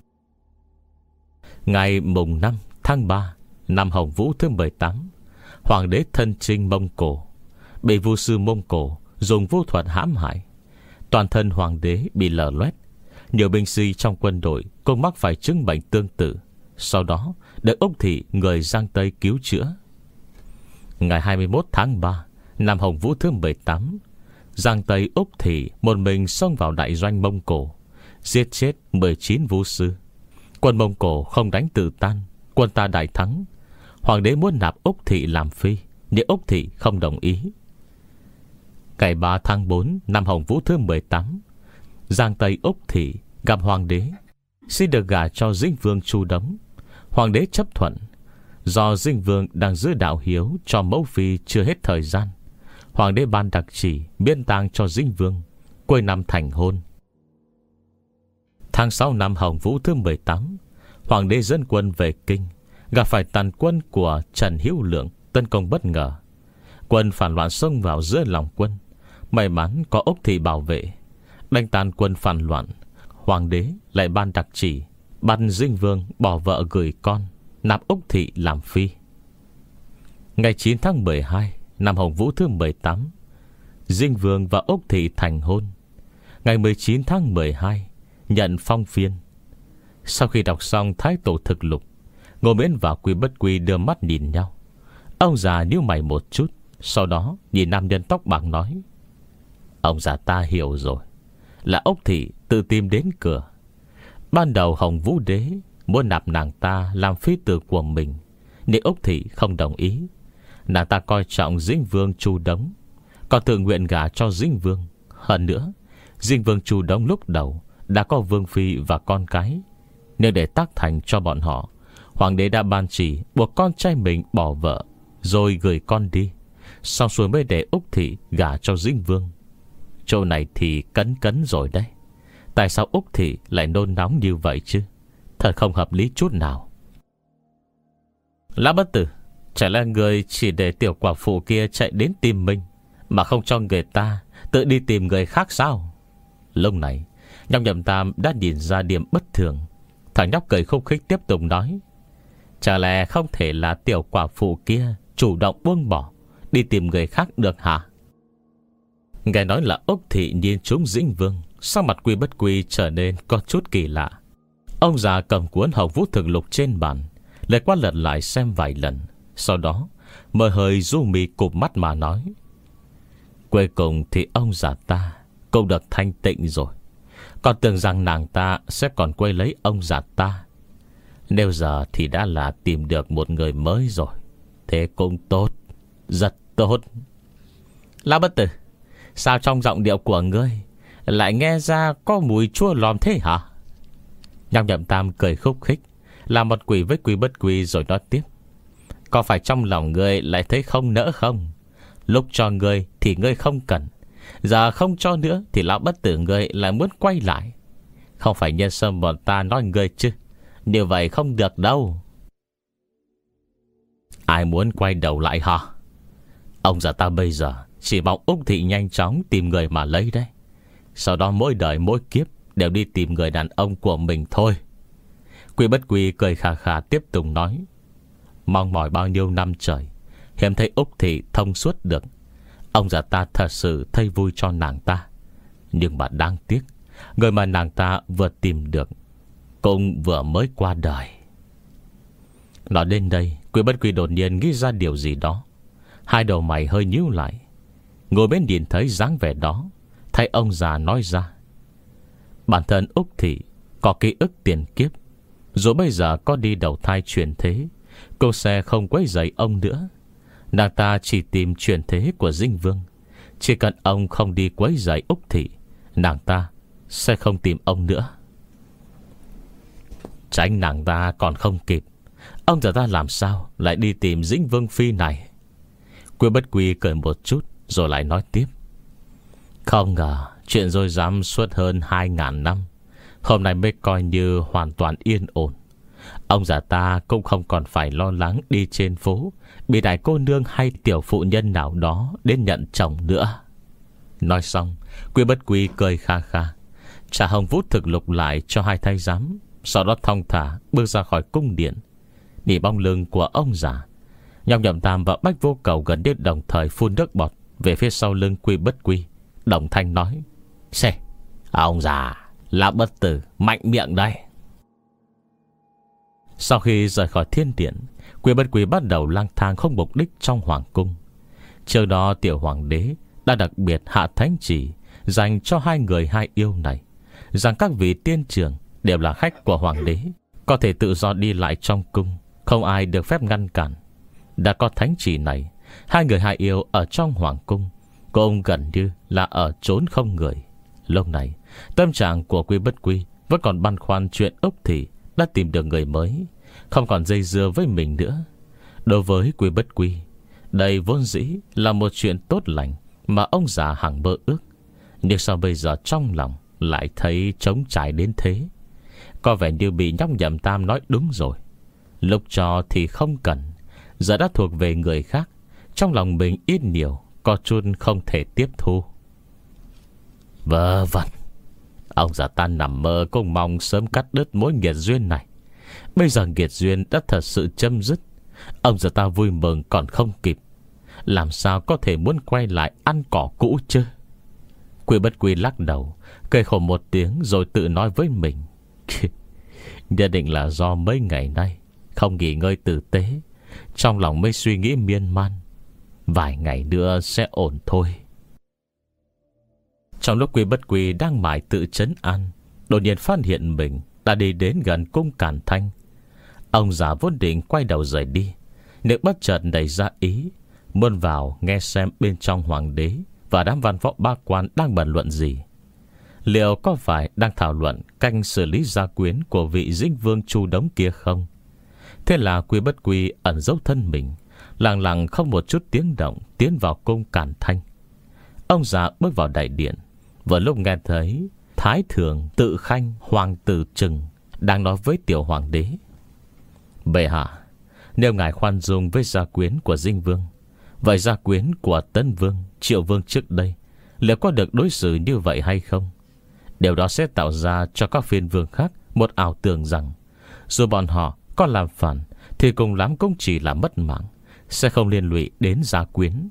Ngày mùng năm tháng ba năm Hồng Vũ thứ mười tám, hoàng đế thân chinh Mông Cổ, bị vu sư Mông Cổ dùng vu thuật hãm hại. Toàn thân hoàng đế bị lở loét. Nhiều binh sĩ trong quân đội cũng mắc phải chứng bệnh tương tự. Sau đó được Úc Thị người Giang Tây cứu chữa. Ngày hai mươi mốt tháng ba năm Hồng Vũ thứ mười tám, Giang Tây Úc Thị một mình xông vào đại doanh Mông Cổ, giết chết mười chín vũ sư. Quân Mông Cổ không đánh tự tan, quân ta đại thắng. Hoàng đế muốn nạp Úc Thị làm phi, nhưng Úc Thị không đồng ý. Ngày ba tháng bốn năm Hồng Vũ thứ mười tám, Giang Tây Úc Thị gặp hoàng đế, xin được gả cho Dĩnh Vương Chu Đống. Hoàng đế chấp thuận. Do Dĩnh Vương đang giữ đạo hiếu cho mẫu phi chưa hết thời gian, hoàng đế ban đặc chỉ miễn tang cho Dĩnh Vương, cuối năm thành hôn. Tháng sáu năm Hồng Vũ thứ mười tám, hoàng đế dẫn quân về kinh, gặp phải tàn quân của Trần Hữu Lượng tấn công bất ngờ. Quân phản loạn xông vào giữa lòng quân. May mắn có Úc Thị bảo vệ, đánh tan quân phản loạn. Hoàng đế lại ban đặc chỉ bắt Dĩnh Vương bỏ vợ gửi con, nạp Úc Thị làm phi. Ngày chín tháng mười hai năm Hồng Vũ thứ mười tám, Dĩnh Vương và Úc Thị thành hôn. Ngày mười chín tháng mười hai nhận phong phiên. Sau khi đọc xong Thái Tổ thực lục, Ngô Miễn và Quy Bất Quy đưa mắt nhìn nhau. Ông già nhíu mày một chút, sau đó nhìn nam nhân tóc bạc nói: Ông già ta hiểu rồi, là Úc Thị tự tìm đến cửa. Ban đầu Hồng Vũ Đế muốn nạp nàng ta làm phi tử của mình, nhưng Úc Thị không đồng ý. Nàng ta coi trọng Dĩnh Vương Chu Đống, còn tự nguyện gả cho Dĩnh Vương. Hơn nữa, Dĩnh Vương Chu Đống lúc đầu đã có vương phi và con cái, nên để tác thành cho bọn họ, hoàng đế đã ban chỉ buộc con trai mình bỏ vợ, rồi gửi con đi, xong xuôi mới để Úc Thị gả cho Dĩnh Vương. Chỗ này thì cấn cấn rồi đấy. Tại sao Úc Thị lại nôn nóng như vậy chứ? Thật không hợp lý chút nào. Lã Bất Tử, chả lẽ người chỉ để tiểu quả phụ kia chạy đến tìm mình, mà không cho người ta tự đi tìm người khác sao? Lúc này Nhóc Nhậm Tam đã nhìn ra điểm bất thường. Thằng nhóc cười khúc khích tiếp tục nói: Chả lẽ không thể là tiểu quả phụ kia chủ động buông bỏ đi tìm người khác được hả? Nghe nói là Úc Thị nhìn trúng Dĩnh Vương, sắc mặt Quy Bất Quy trở nên có chút kỳ lạ. Ông già cầm cuốn Hồng Vũ Thực Lục trên bàn, lại qua lật lại xem vài lần, sau đó mờ hơi du mì cụp mắt mà nói: Cuối cùng thì ông già ta cũng được thanh tịnh rồi. Còn tưởng rằng nàng ta sẽ còn quay lấy ông già ta. Nếu giờ thì đã là tìm được một người mới rồi, thế cũng tốt, rất tốt. Lão Bất Tử, sao trong giọng điệu của ngươi lại nghe ra có mùi chua lòm thế hả? Nhóc Nhậm Tam cười khúc khích, làm một quỷ với Quy Bất Quy rồi nói tiếp: Có phải trong lòng ngươi lại thấy không nỡ không? Lúc cho ngươi thì ngươi không cần, giờ không cho nữa thì lão Bất Tử ngươi lại muốn quay lại. Không phải nhân sâm bọn ta nói ngươi chứ? Như vậy không được đâu. Ai muốn quay đầu lại hả? Ông già ta bây giờ chỉ mong Úc Thị nhanh chóng tìm người mà lấy đấy. Sau đó mỗi đời mỗi kiếp đều đi tìm người đàn ông của mình thôi. Quy Bất Quy cười khà khà tiếp tục nói: Mong mỏi bao nhiêu năm trời, hiếm thấy Úc Thị thông suốt được. Ông già ta thật sự thấy vui cho nàng ta. Nhưng mà đáng tiếc, người mà nàng ta vừa tìm được cũng vừa mới qua đời. Nói đến đây, Quy Bất Quy đột nhiên nghĩ ra điều gì đó. Hai đầu mày hơi nhíu lại. Ngồi bên nhìn thấy dáng vẻ đó, thấy ông già nói ra: Bản thân Úc Thị có ký ức tiền kiếp, rồi bây giờ có đi đầu thai chuyển thế, cô sẽ không quấy rầy ông nữa. Nàng ta chỉ tìm chuyển thế của Dĩnh Vương. Chỉ cần ông không đi quấy rầy Úc Thị, nàng ta sẽ không tìm ông nữa. Tránh nàng ta còn không kịp, ông già ta làm sao lại đi tìm Dĩnh Vương phi này? Quy Bất Quy cười một chút rồi lại nói tiếp: Không ngờ chuyện rồi dám suốt hơn hai ngàn năm, hôm nay mới coi như hoàn toàn yên ổn. Ông già ta cũng không còn phải lo lắng đi trên phố bị đại cô nương hay tiểu phụ nhân nào đó đến nhận chồng nữa. Nói xong, Quy Bất Quy cười kha kha, trả Hồng Vũ Thực Lục lại cho hai thái giám, sau đó thong thả bước ra khỏi cung điện. Nhìn bóng lưng của ông già, Nhóc Nhậm Tam và Bách Vô Cầu gần như đồng thời phun nước bọt về phía sau lưng Quy Bất Quy, đồng thanh nói: Xê, ông già là Bất Tử mạnh miệng đây. Sau khi rời khỏi thiên điện, Quy Bất Quy bắt đầu lang thang không mục đích trong hoàng cung. Trước đó tiểu hoàng đế đã đặc biệt hạ thánh chỉ dành cho hai người hai yêu này, rằng các vị tiên trưởng đều là khách của hoàng đế, có thể tự do đi lại trong cung, không ai được phép ngăn cản. Đã có thánh chỉ này, hai người hai yêu ở trong hoàng cung cũng gần như là ở trốn không người. Lúc này tâm trạng của Quy Bất Quy vẫn còn băn khoăn chuyện Úc Thị đã tìm được người mới, không còn dây dưa với mình nữa. Đối với Quy Bất Quy, đây vốn dĩ là một chuyện tốt lành mà ông già hằng mơ ước. Nhưng sao bây giờ trong lòng lại thấy trống trải đến thế? Có vẻ như bị Nhóc Nhậm Tam nói đúng rồi. Lúc cho thì không cần, giờ đã thuộc về người khác, trong lòng mình ít nhiều có chút không thể tiếp thu. Vớ vẩn, ông già ta nằm mơ cũng mong sớm cắt đứt mối nghiệt duyên này. Bây giờ nghiệt duyên đã thật sự chấm dứt, ông già ta vui mừng còn không kịp, làm sao có thể muốn quay lại ăn cỏ cũ chứ? Quy Bất Quy lắc đầu, cười khổ một tiếng rồi tự nói với mình: nhất định là do mấy ngày nay không nghỉ ngơi tử tế, trong lòng mới suy nghĩ miên man. Vài ngày nữa sẽ ổn thôi. Trong lúc Quy Bất Quy đang mải tự trấn an, đột nhiên phát hiện mình đã đi đến gần cung Càn Thanh. Ông già vốn định quay đầu rời đi, nhưng bất chợt nảy ra ý muốn vào nghe xem bên trong hoàng đế và đám văn võ ba quan đang bàn luận gì. Liệu có phải đang thảo luận cách xử lý gia quyến của vị dĩnh vương Chu Đống kia không? Thế là Quy Bất Quy ẩn giấu thân mình, lặng lặng không một chút tiếng động tiến vào cung Càn Thanh. Ông già bước vào đại điện, vừa lúc nghe thấy Thái Thượng Tự Khanh Hoàng tử Trừng đang nói với tiểu hoàng đế: Bệ hạ, nếu ngài khoan dung với gia quyến của Dinh Vương, vậy gia quyến của Tân Vương, Triệu Vương trước đây liệu có được đối xử như vậy hay không? Điều đó sẽ tạo ra cho các phiên vương khác một ảo tưởng rằng dù bọn họ có làm phản thì cùng lắm cũng chỉ là mất mạng, sẽ không liên lụy đến gia quyến.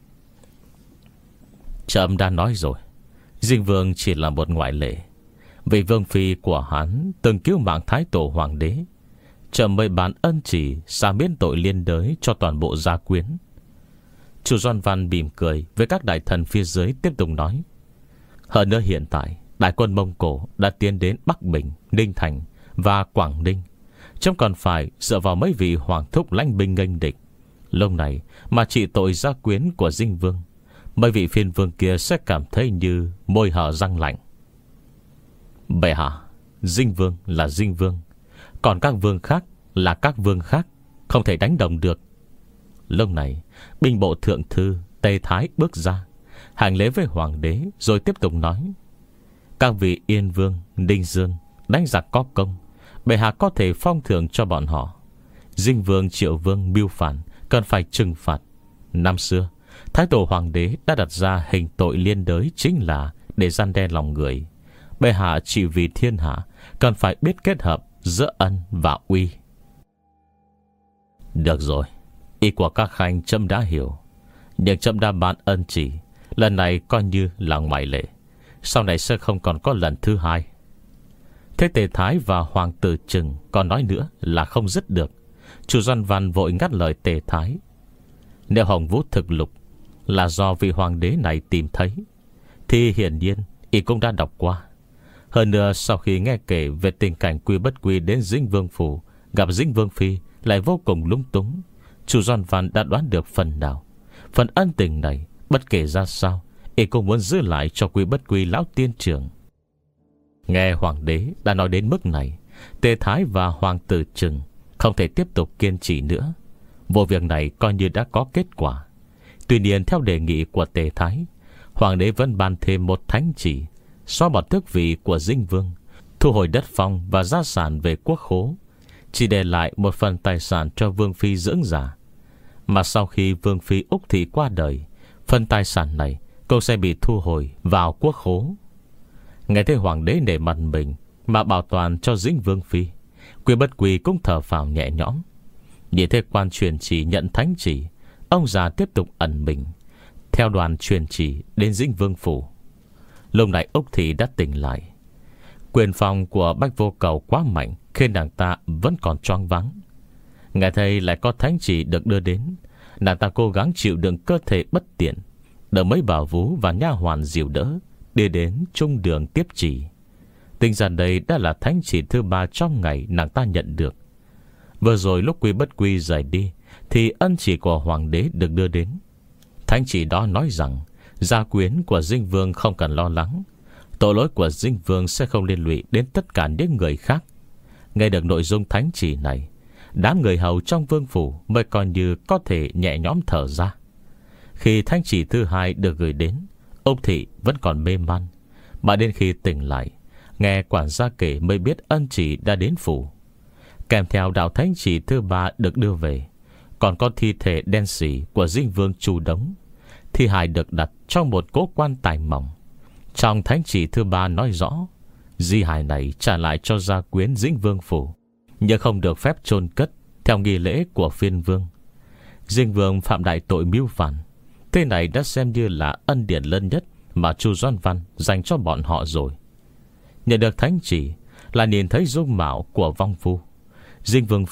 Trẫm đã nói rồi, Dinh Vương chỉ là một ngoại lệ. Vì vương phi của hắn từng cứu mạng Thái Tổ Hoàng đế, trẫm mới bán ân chỉ xa miễn tội liên đới cho toàn bộ gia quyến. Chu Doan Văn mỉm cười với các đại thần phía dưới, tiếp tục nói: Hơn nữa hiện tại đại quân Mông Cổ đã tiến đến Bắc Bình, Ninh Thành và Quảng Ninh, trẫm còn phải dựa vào mấy vị hoàng thúc lãnh binh nghênh địch. Lúc này mà trị tội gia quyến của Dinh Vương, mấy vị phiên vương kia sẽ cảm thấy như môi hở răng lạnh. Bệ hạ, Dinh Vương là Dinh Vương, còn các vương khác là các vương khác, không thể đánh đồng được. Lúc này binh bộ thượng thư Tề Thái bước ra, hành lễ với hoàng đế, rồi tiếp tục nói: Các vị Yên Vương, Ninh Dương đánh giặc có công, bệ hạ có thể phong thưởng cho bọn họ. Dinh Vương, Triệu Vương mưu phản cần phải trừng phạt. Năm xưa Thái Tổ Hoàng đế đã đặt ra hình tội liên đới chính là để răn đe lòng người. Bệ hạ chỉ vì thiên hạ cần phải biết kết hợp giữa ân và uy. Được rồi, ý của các khanh trẫm đã hiểu, nhưng trẫm đã ban ân chỉ, lần này coi như là ngoại lệ, sau này sẽ không còn có lần thứ hai. Thế Tề Thái và Hoàng tử Trừng còn nói nữa là không dứt được. Chu Doan Văn vội ngắt lời Tề Thái: Nếu Hồng Vũ thực lục là do vị hoàng đế này tìm thấy, thì hiển nhiên y cũng đã đọc qua. Hơn nữa sau khi nghe kể về tình cảnh Quy Bất Quy đến Dĩnh Vương phủ gặp Dĩnh Vương phi lại vô cùng lung túng, Chu Doan Văn đã đoán được phần nào. Phần ân tình này bất kể ra sao, y cũng muốn giữ lại cho Quy Bất Quy lão tiên trưởng. Nghe hoàng đế đã nói đến mức này, Tề Thái và Hoàng tử Trừng không thể tiếp tục kiên trì nữa. Vụ việc này coi như đã có kết quả. Tuy nhiên theo đề nghị của Tề Thái, hoàng đế vẫn ban thêm một thánh chỉ xóa bỏ tước vị của Dinh Vương, thu hồi đất phong và gia sản về quốc khố, chỉ để lại một phần tài sản cho Vương phi dưỡng già. Mà sau khi Vương phi Úc Thị qua đời, phần tài sản này cũng sẽ bị thu hồi vào quốc khố. Nghe thấy hoàng đế nể mặt mình mà bảo toàn cho Dĩnh Vương phi, Quy Bất Quy cũng thở phào nhẹ nhõm. Nhìn thấy quan truyền chỉ nhận thánh chỉ, ông già tiếp tục ẩn mình, theo đoàn truyền chỉ đến Dĩnh Vương phủ. Lúc này Úc Thị đã tỉnh lại. Quyền phòng của Bách Vô Cầu quá mạnh khiến nàng ta vẫn còn choáng váng. Nghe thấy lại có thánh chỉ được đưa đến, nàng ta cố gắng chịu đựng cơ thể bất tiện, đợi mấy bảo vú và nha hoàn dìu đỡ đi đến trung đường tiếp chỉ. Tính ra đây đã là thánh chỉ thứ ba trong ngày nàng ta nhận được. Vừa rồi lúc Quy Bất Quy rời đi thì ân chỉ của hoàng đế được đưa đến. Thánh chỉ đó nói rằng gia quyến của Dinh Vương không cần lo lắng, tội lỗi của Dinh Vương sẽ không liên lụy đến tất cả những người khác. Nghe được nội dung thánh chỉ này, đám người hầu trong vương phủ mới coi như có thể nhẹ nhõm thở ra. Khi thánh chỉ thứ hai được gửi đến, Úc Thị vẫn còn mê man, mà đến khi tỉnh lại, nghe quản gia kể mới biết ân chỉ đã đến phủ. Kèm theo đạo thánh chỉ thứ ba được đưa về, còn có thi thể đen xỉ của Dinh Vương Chu Đống. Thi hài được đặt trong một cố quan tài mỏng. Trong thánh chỉ thứ ba nói rõ, di hài này trả lại cho gia quyến Dĩnh Vương phủ, nhưng không được phép chôn cất theo nghi lễ của phiên vương. Dinh Vương phạm đại tội mưu phản, thế này đã xem như là ân điển lớn nhất mà Chu Doan Văn dành cho bọn họ rồi. Nhận được thánh chỉ là nhìn thấy dung mạo của vong phu. Dinh Vương phi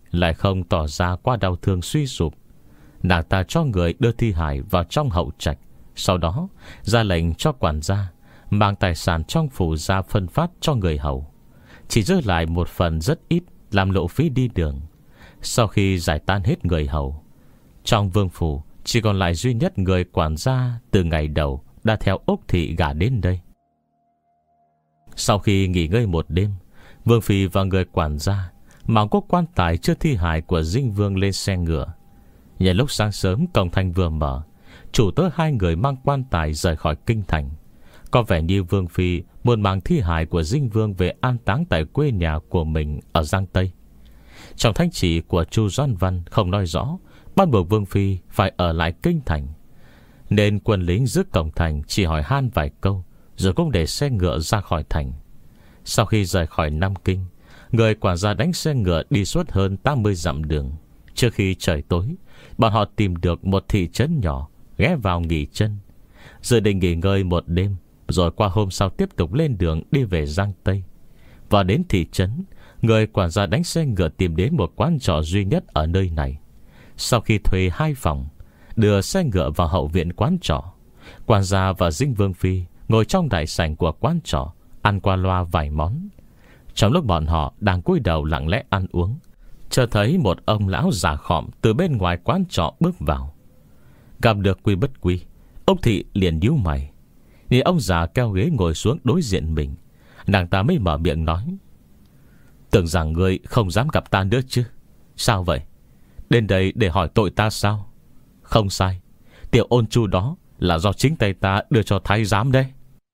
lại không tỏ ra quá đau thương suy sụp. Nàng ta cho người đưa thi hài vào trong hậu trạch, sau đó ra lệnh cho quản gia mang tài sản trong phủ ra phân phát cho người hầu, chỉ giữ lại một phần rất ít làm lộ phí đi đường. Sau khi giải tán hết người hầu, trong vương phủ chỉ còn lại duy nhất người quản gia từ ngày đầu đã theo Úc Thị gả đến đây. Sau khi nghỉ ngơi một đêm, Vương phi và người quản gia mang cốt quan tài chưa thi hài của Dinh Vương lên xe ngựa. Nhân lúc sáng sớm cổng thành vừa mở, chủ tớ hai người mang quan tài rời khỏi kinh thành. Có vẻ như Vương phi muốn mang thi hài của Dinh Vương về an táng tại quê nhà của mình ở Giang Tây. Trong thánh chỉ của Chu Doãn Văn không nói rõ bắt buộc Vương phi phải ở lại kinh thành, nên quân lính giữ cổng thành chỉ hỏi han vài câu rồi cũng để xe ngựa ra khỏi thành. Sau khi rời khỏi Nam Kinh, người quản gia đánh xe ngựa đi suốt hơn tám mươi dặm đường. Trước khi trời tối, bọn họ tìm được một thị trấn nhỏ, ghé vào nghỉ chân, dự định nghỉ ngơi một đêm, rồi qua hôm sau tiếp tục lên đường đi về Giang Tây. Vào đến thị trấn, người quản gia đánh xe ngựa tìm đến một quán trọ duy nhất ở nơi này. Sau khi thuê hai phòng, đưa xe ngựa vào hậu viện quán trọ, quản gia và Dinh Vương phi ngồi trong đại sảnh của quán trọ ăn qua loa vài món. Trong lúc bọn họ đang cúi đầu lặng lẽ ăn uống, chợt thấy một ông lão già khọm từ bên ngoài quán trọ bước vào. Gặp được Quy Bất Quy, Úc Thị liền nhíu mày, thì ông già kéo ghế ngồi xuống đối diện mình. Nàng ta mới mở miệng nói: "Tưởng rằng ngươi không dám gặp ta nữa chứ? Sao vậy? Đến đây để hỏi tội ta sao?" "Không sai, tiểu ôn chu đó là do chính tay ta đưa cho thái giám đấy."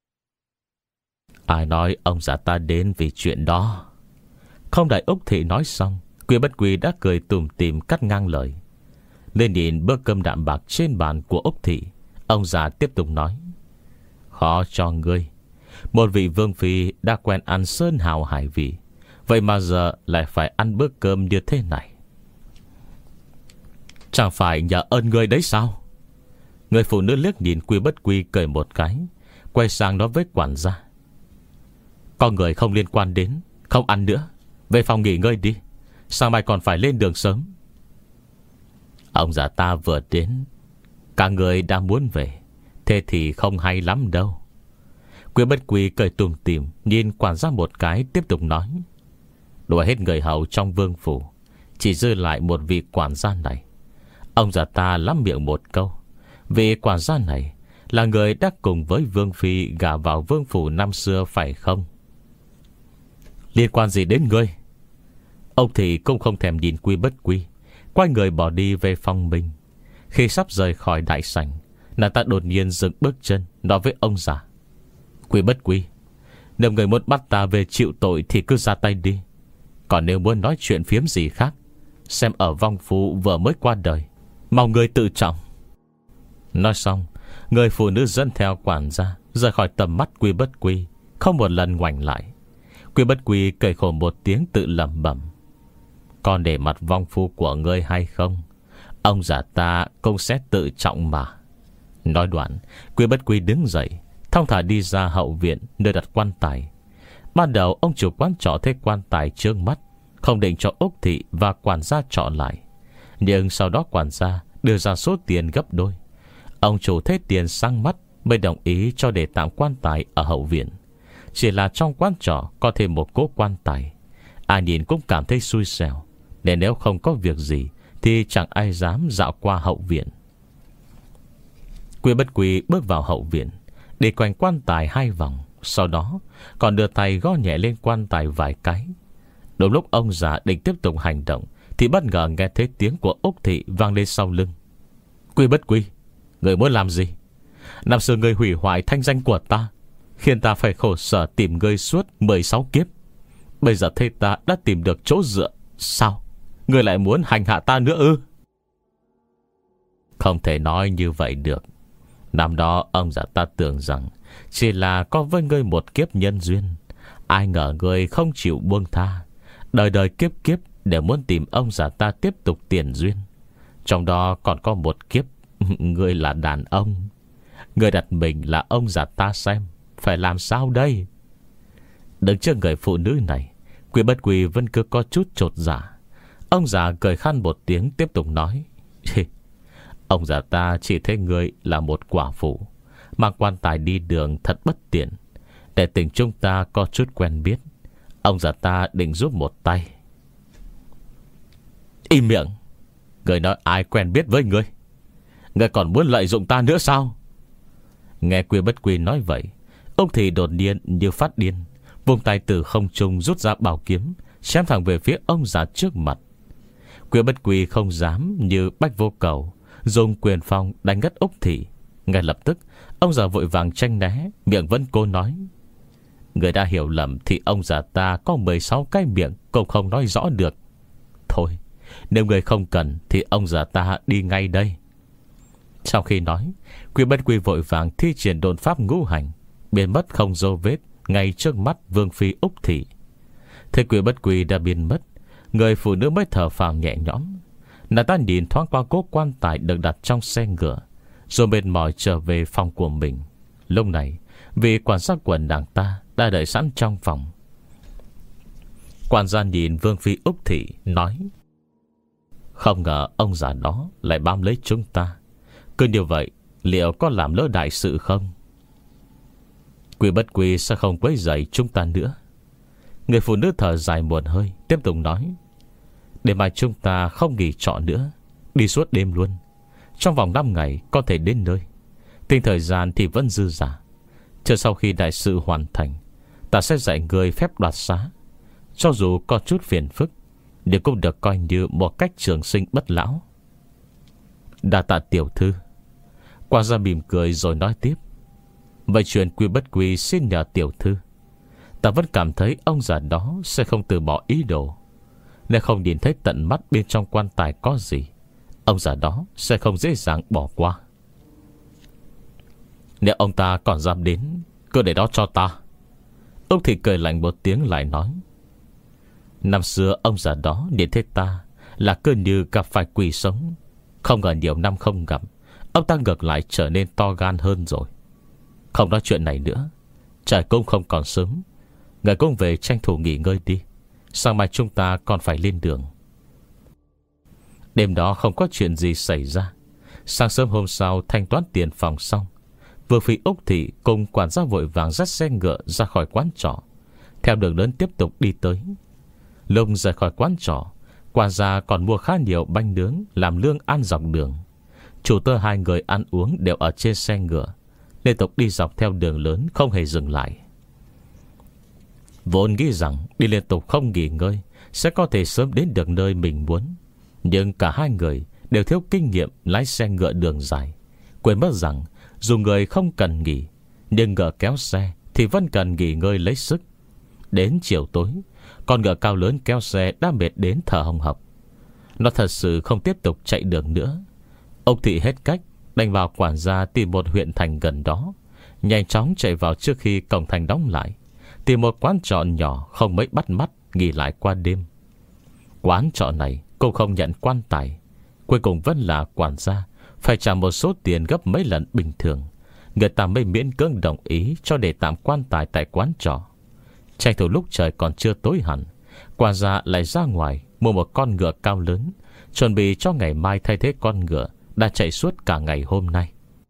"Ai nói ông già ta đến vì chuyện đó?" Không đợi Úc Thị nói xong, Quy Bất Quy đã cười tủm tỉm cắt ngang lời. Lên nhìn bữa cơm đạm bạc trên bàn của Úc Thị, ông già tiếp tục nói: "Khó cho ngươi, một vị vương phi đã quen ăn sơn hào hải vị, vậy mà giờ lại phải ăn bữa cơm như thế này. Chẳng phải nhờ ơn ngươi đấy sao?" Người phụ nữ liếc nhìn Quy Bất Quy cười một cái, quay sang nói với quản gia: "Có người không liên quan đến, không ăn nữa, về phòng nghỉ ngơi đi, sáng mai còn phải lên đường sớm." Ông già ta vừa đến, cả người đang muốn về, thế thì không hay lắm đâu. Quy Bất Quy cười tủm tỉm nhìn quản gia một cái, tiếp tục nói: "Đuổi hết người hầu trong vương phủ, chỉ dư lại một vị quản gia này." Ông già ta lắm miệng một câu: "Vị quản gia này là người đã cùng với vương phi gả vào vương phủ năm xưa phải không?" "Liên quan gì đến ngươi?" Ông thì cũng không thèm nhìn Quy Bất Quy, quay người bỏ đi về phòng mình. Khi sắp rời khỏi đại sảnh, nàng ta đột nhiên dừng bước chân, nói với ông già: "Quy Bất Quy, nếu người muốn bắt ta về chịu tội thì cứ ra tay đi. Còn nếu muốn nói chuyện phiếm gì khác, xem ở vong phu vừa mới qua đời, mong người tự trọng." Nói xong, người phụ nữ dẫn theo quản gia rời khỏi tầm mắt Quy Bất Quy, không một lần ngoảnh lại. Quy Bất Quy cười khổ một tiếng tự lẩm bẩm: "Còn để mặt vong phu của ngươi hay không, ông già ta cũng sẽ tự trọng mà." Nói đoạn, Quy Bất Quy đứng dậy, thong thả đi ra hậu viện nơi đặt quan tài. Ban đầu ông chủ quán trọ thấy quan tài trước mắt, không định cho Úc Thị và quản gia chọn lại. Nhưng sau đó quản gia đưa ra số tiền gấp đôi. Ông chủ thấy tiền sang mắt mới đồng ý cho để tạm quan tài ở hậu viện. Chỉ là trong quán trọ có thêm một cỗ quan tài, ai nhìn cũng cảm thấy xui xẻo, nên nếu không có việc gì thì chẳng ai dám dạo qua hậu viện. Quy Bất Quy bước vào hậu viện, đi quanh quan tài hai vòng, sau đó còn đưa tay gõ nhẹ lên quan tài vài cái. Đúng lúc ông già định tiếp tục hành động thì bất ngờ nghe thấy tiếng của Úc Thị vang lên sau lưng: "Quy Bất Quy, người muốn làm gì? Năm xưa người hủy hoại thanh danh của ta, khiến ta phải khổ sở tìm ngươi suốt mười sáu kiếp. Bây giờ thấy ta đã tìm được chỗ dựa, sao ngươi lại muốn hành hạ ta nữa ư?" "Không thể nói như vậy được. Năm đó ông già ta tưởng rằng chỉ là có với ngươi một kiếp nhân duyên, ai ngờ ngươi không chịu buông tha, đời đời kiếp kiếp đều muốn tìm ông già ta tiếp tục tiền duyên. Trong đó còn có một kiếp ngươi là đàn ông. Ngươi đặt mình là ông già ta xem phải làm sao đây?" Đứng trước người phụ nữ này, Quy Bất Quy vẫn cứ có chút chột dạ. Ông già cười khan một tiếng tiếp tục nói: Ông già ta chỉ thấy người là một quả phụ, mang quan tài đi đường thật bất tiện. Để tình chúng ta có chút quen biết, ông già ta định giúp một tay. Im miệng. Người nói ai quen biết với người? Người còn muốn lợi dụng ta nữa sao? Nghe Quy Bất Quy nói vậy, ông thì đột nhiên như phát điên, vùng tay từ không trung rút ra bảo kiếm, chém thẳng về phía ông già trước mặt. Quy Bất Quy không dám như Bách Vô Cầu dùng quyền phong đánh ngất Úc Thị. Ngay lập tức ông già vội vàng tranh né, miệng vẫn cố nói: Người đã hiểu lầm thì ông già ta có mười sáu cái miệng cũng không nói rõ được. Thôi, nếu người không cần thì ông già ta đi ngay đây. Sau khi nói, Quy Bất Quy vội vàng thi triển độn pháp ngũ hành, biến mất không dấu vết ngay trước mắt Vương Phi Úc Thị. Thế Quy Bất Quy đã biến mất, người phụ nữ mới thở phào nhẹ nhõm. Nàng ta nhìn thoáng qua cố quan tài được đặt trong xe ngựa, rồi mệt mỏi trở về phòng của mình. Lúc này, vị quản gia của nàng ta đã đợi sẵn trong phòng. Quản gia nhìn Vương Phi Úc Thị nói: Không ngờ ông già đó lại bám lấy chúng ta. Cứ như vậy liệu có làm lỡ đại sự không? Quy Bất Quy sẽ không quấy rầy chúng ta nữa. Người phụ nữ thở dài một hơi, tiếp tục nói: Để mai chúng ta không nghỉ trọ nữa, đi suốt đêm luôn. Trong vòng năm ngày có thể đến nơi. Tính thời gian thì vẫn dư dả. Chờ sau khi đại sự hoàn thành, ta sẽ dạy người phép đoạt xá. Cho dù có chút phiền phức, nhưng cũng được coi như một cách trường sinh bất lão. Đa tạ tiểu thư. Qua ra mỉm cười rồi nói tiếp: Vậy chuyện Quy Bất Quy xin nhờ tiểu thư, ta vẫn cảm thấy ông già đó sẽ không từ bỏ ý đồ. Nếu không nhìn thấy tận mắt bên trong quan tài có gì, ông già đó sẽ không dễ dàng bỏ qua. Nếu ông ta còn dám đến, cứ để đó cho ta. Ông thì cười lạnh một tiếng lại nói: Năm xưa ông già đó nhìn thấy ta là cứ như gặp phải quỷ sống. Không ngờ nhiều năm không gặp, ông ta ngược lại trở nên to gan hơn rồi. Không nói chuyện này nữa, trời cũng không còn sớm. Người cũng về tranh thủ nghỉ ngơi đi, sáng mai chúng ta còn phải lên đường. Đêm đó không có chuyện gì xảy ra. Sáng sớm hôm sau thanh toán tiền phòng xong, Vương Phi Úc Thị cùng quản gia vội vàng dắt xe ngựa ra khỏi quán trọ, theo đường lớn tiếp tục đi tới. Lúc rời khỏi quán trọ, quản gia còn mua khá nhiều bánh nướng làm lương ăn dọc đường. Chủ tớ hai người ăn uống đều ở trên xe ngựa, liên tục đi dọc theo đường lớn không hề dừng lại. Vốn nghĩ rằng đi liên tục không nghỉ ngơi sẽ có thể sớm đến được nơi mình muốn, nhưng cả hai người đều thiếu kinh nghiệm lái xe ngựa đường dài, quên mất rằng dù người không cần nghỉ, nhưng ngựa kéo xe thì vẫn cần nghỉ ngơi lấy sức. Đến chiều tối, con ngựa cao lớn kéo xe đã mệt đến thở hồng hộc. Nó thật sự không tiếp tục chạy đường nữa. Ông Thị hết cách đành vào quản gia tìm một huyện thành gần đó, nhanh chóng chạy vào trước khi cổng thành đóng lại, tìm một quán trọ nhỏ không mấy bắt mắt nghỉ lại qua đêm. Quán trọ này cũng không nhận quan tài. Cuối cùng vẫn là quản gia phải trả một số tiền gấp mấy lần bình thường, người ta mới miễn cưỡng đồng ý cho để tạm quan tài tại quán trọ. Tranh thủ lúc trời còn chưa tối hẳn, quản gia lại ra ngoài mua một con ngựa cao lớn, chuẩn bị cho ngày mai thay thế con ngựa đã chạy suốt cả ngày hôm nay.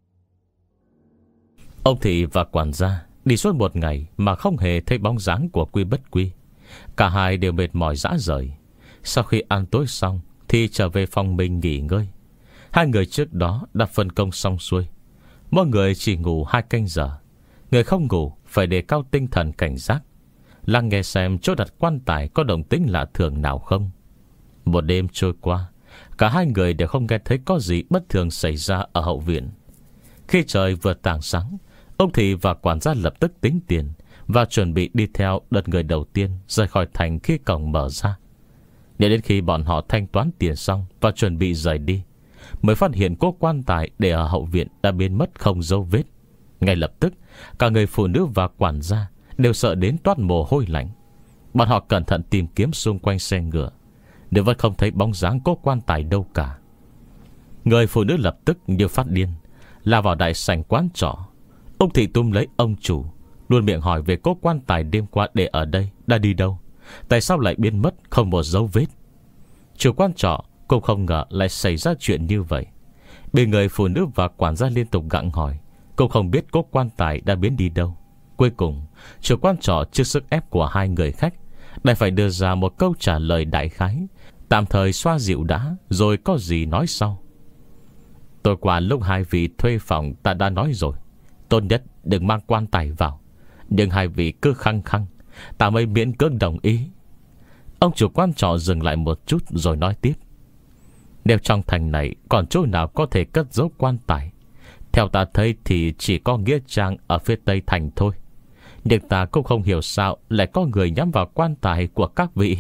Ông Thị và quản gia đi suốt một ngày mà không hề thấy bóng dáng của Quy Bất Quy. Cả hai đều mệt mỏi rã rời. Sau khi ăn tối xong thì trở về phòng mình nghỉ ngơi. Hai người trước đó đã phân công xong xuôi, mỗi người chỉ ngủ hai canh giờ. Người không ngủ phải đề cao tinh thần cảnh giác, lắng nghe xem chỗ đặt quan tài có động tĩnh lạ thường nào không. Một đêm trôi qua, cả hai người đều không nghe thấy có gì bất thường xảy ra ở hậu viện. Khi trời vừa tảng sáng, ông Thị và quản gia lập tức tính tiền và chuẩn bị đi theo đợt người đầu tiên rời khỏi thành khi cổng mở ra. Để đến khi bọn họ thanh toán tiền xong và chuẩn bị rời đi, mới phát hiện cố quan tài để ở hậu viện đã biến mất không dấu vết. Ngay lập tức, cả người phụ nữ và quản gia đều sợ đến toát mồ hôi lạnh. Bọn họ cẩn thận tìm kiếm xung quanh xe ngựa, đều vẫn không thấy bóng dáng cố quan tài đâu cả. Người phụ nữ lập tức như phát điên lao vào đại sảnh quán trọ. Ông Thị túm lấy ông chủ, luôn miệng hỏi về cố quan tài đêm qua để ở đây đã đi đâu, tại sao lại biến mất không một dấu vết. Chủ quán trọ cũng không ngờ lại xảy ra chuyện như vậy. Bị người phụ nữ và quản gia liên tục gặng hỏi, cũng không biết cốt quan tài đã biến đi đâu. Cuối cùng chủ quán trọ trước sức ép của hai người khách lại phải đưa ra một câu trả lời đại khái, tạm thời xoa dịu đã, rồi có gì nói sau. Tối qua lúc hai vị thuê phòng, ta đã nói rồi, tốt nhất đừng mang quan tài vào. Nhưng hai vị cứ khăng khăng, ta mới miễn cưỡng đồng ý. Ông chủ quán trọ dừng lại một chút rồi nói tiếp. Nếu trong thành này còn chỗ nào có thể cất giấu quan tài, theo ta thấy thì chỉ có nghĩa trang ở phía tây thành thôi. Nhưng ta cũng không hiểu sao lại có người nhắm vào quan tài của các vị.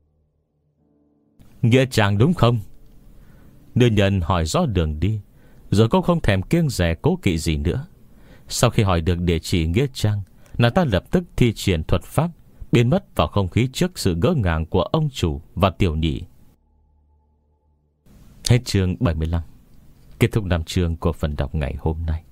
Nghĩa trang đúng không? Nữ nhân hỏi rõ đường đi, rồi cũng không thèm kiêng dè cố kỵ gì nữa. Sau khi hỏi được địa chỉ nghĩa trang, nàng ta lập tức thi triển thuật pháp, biến mất vào không khí trước sự ngỡ ngàng của ông chủ và tiểu nhị. Hết chương bảy mươi lăm. Kết thúc năm chương của phần đọc ngày hôm nay.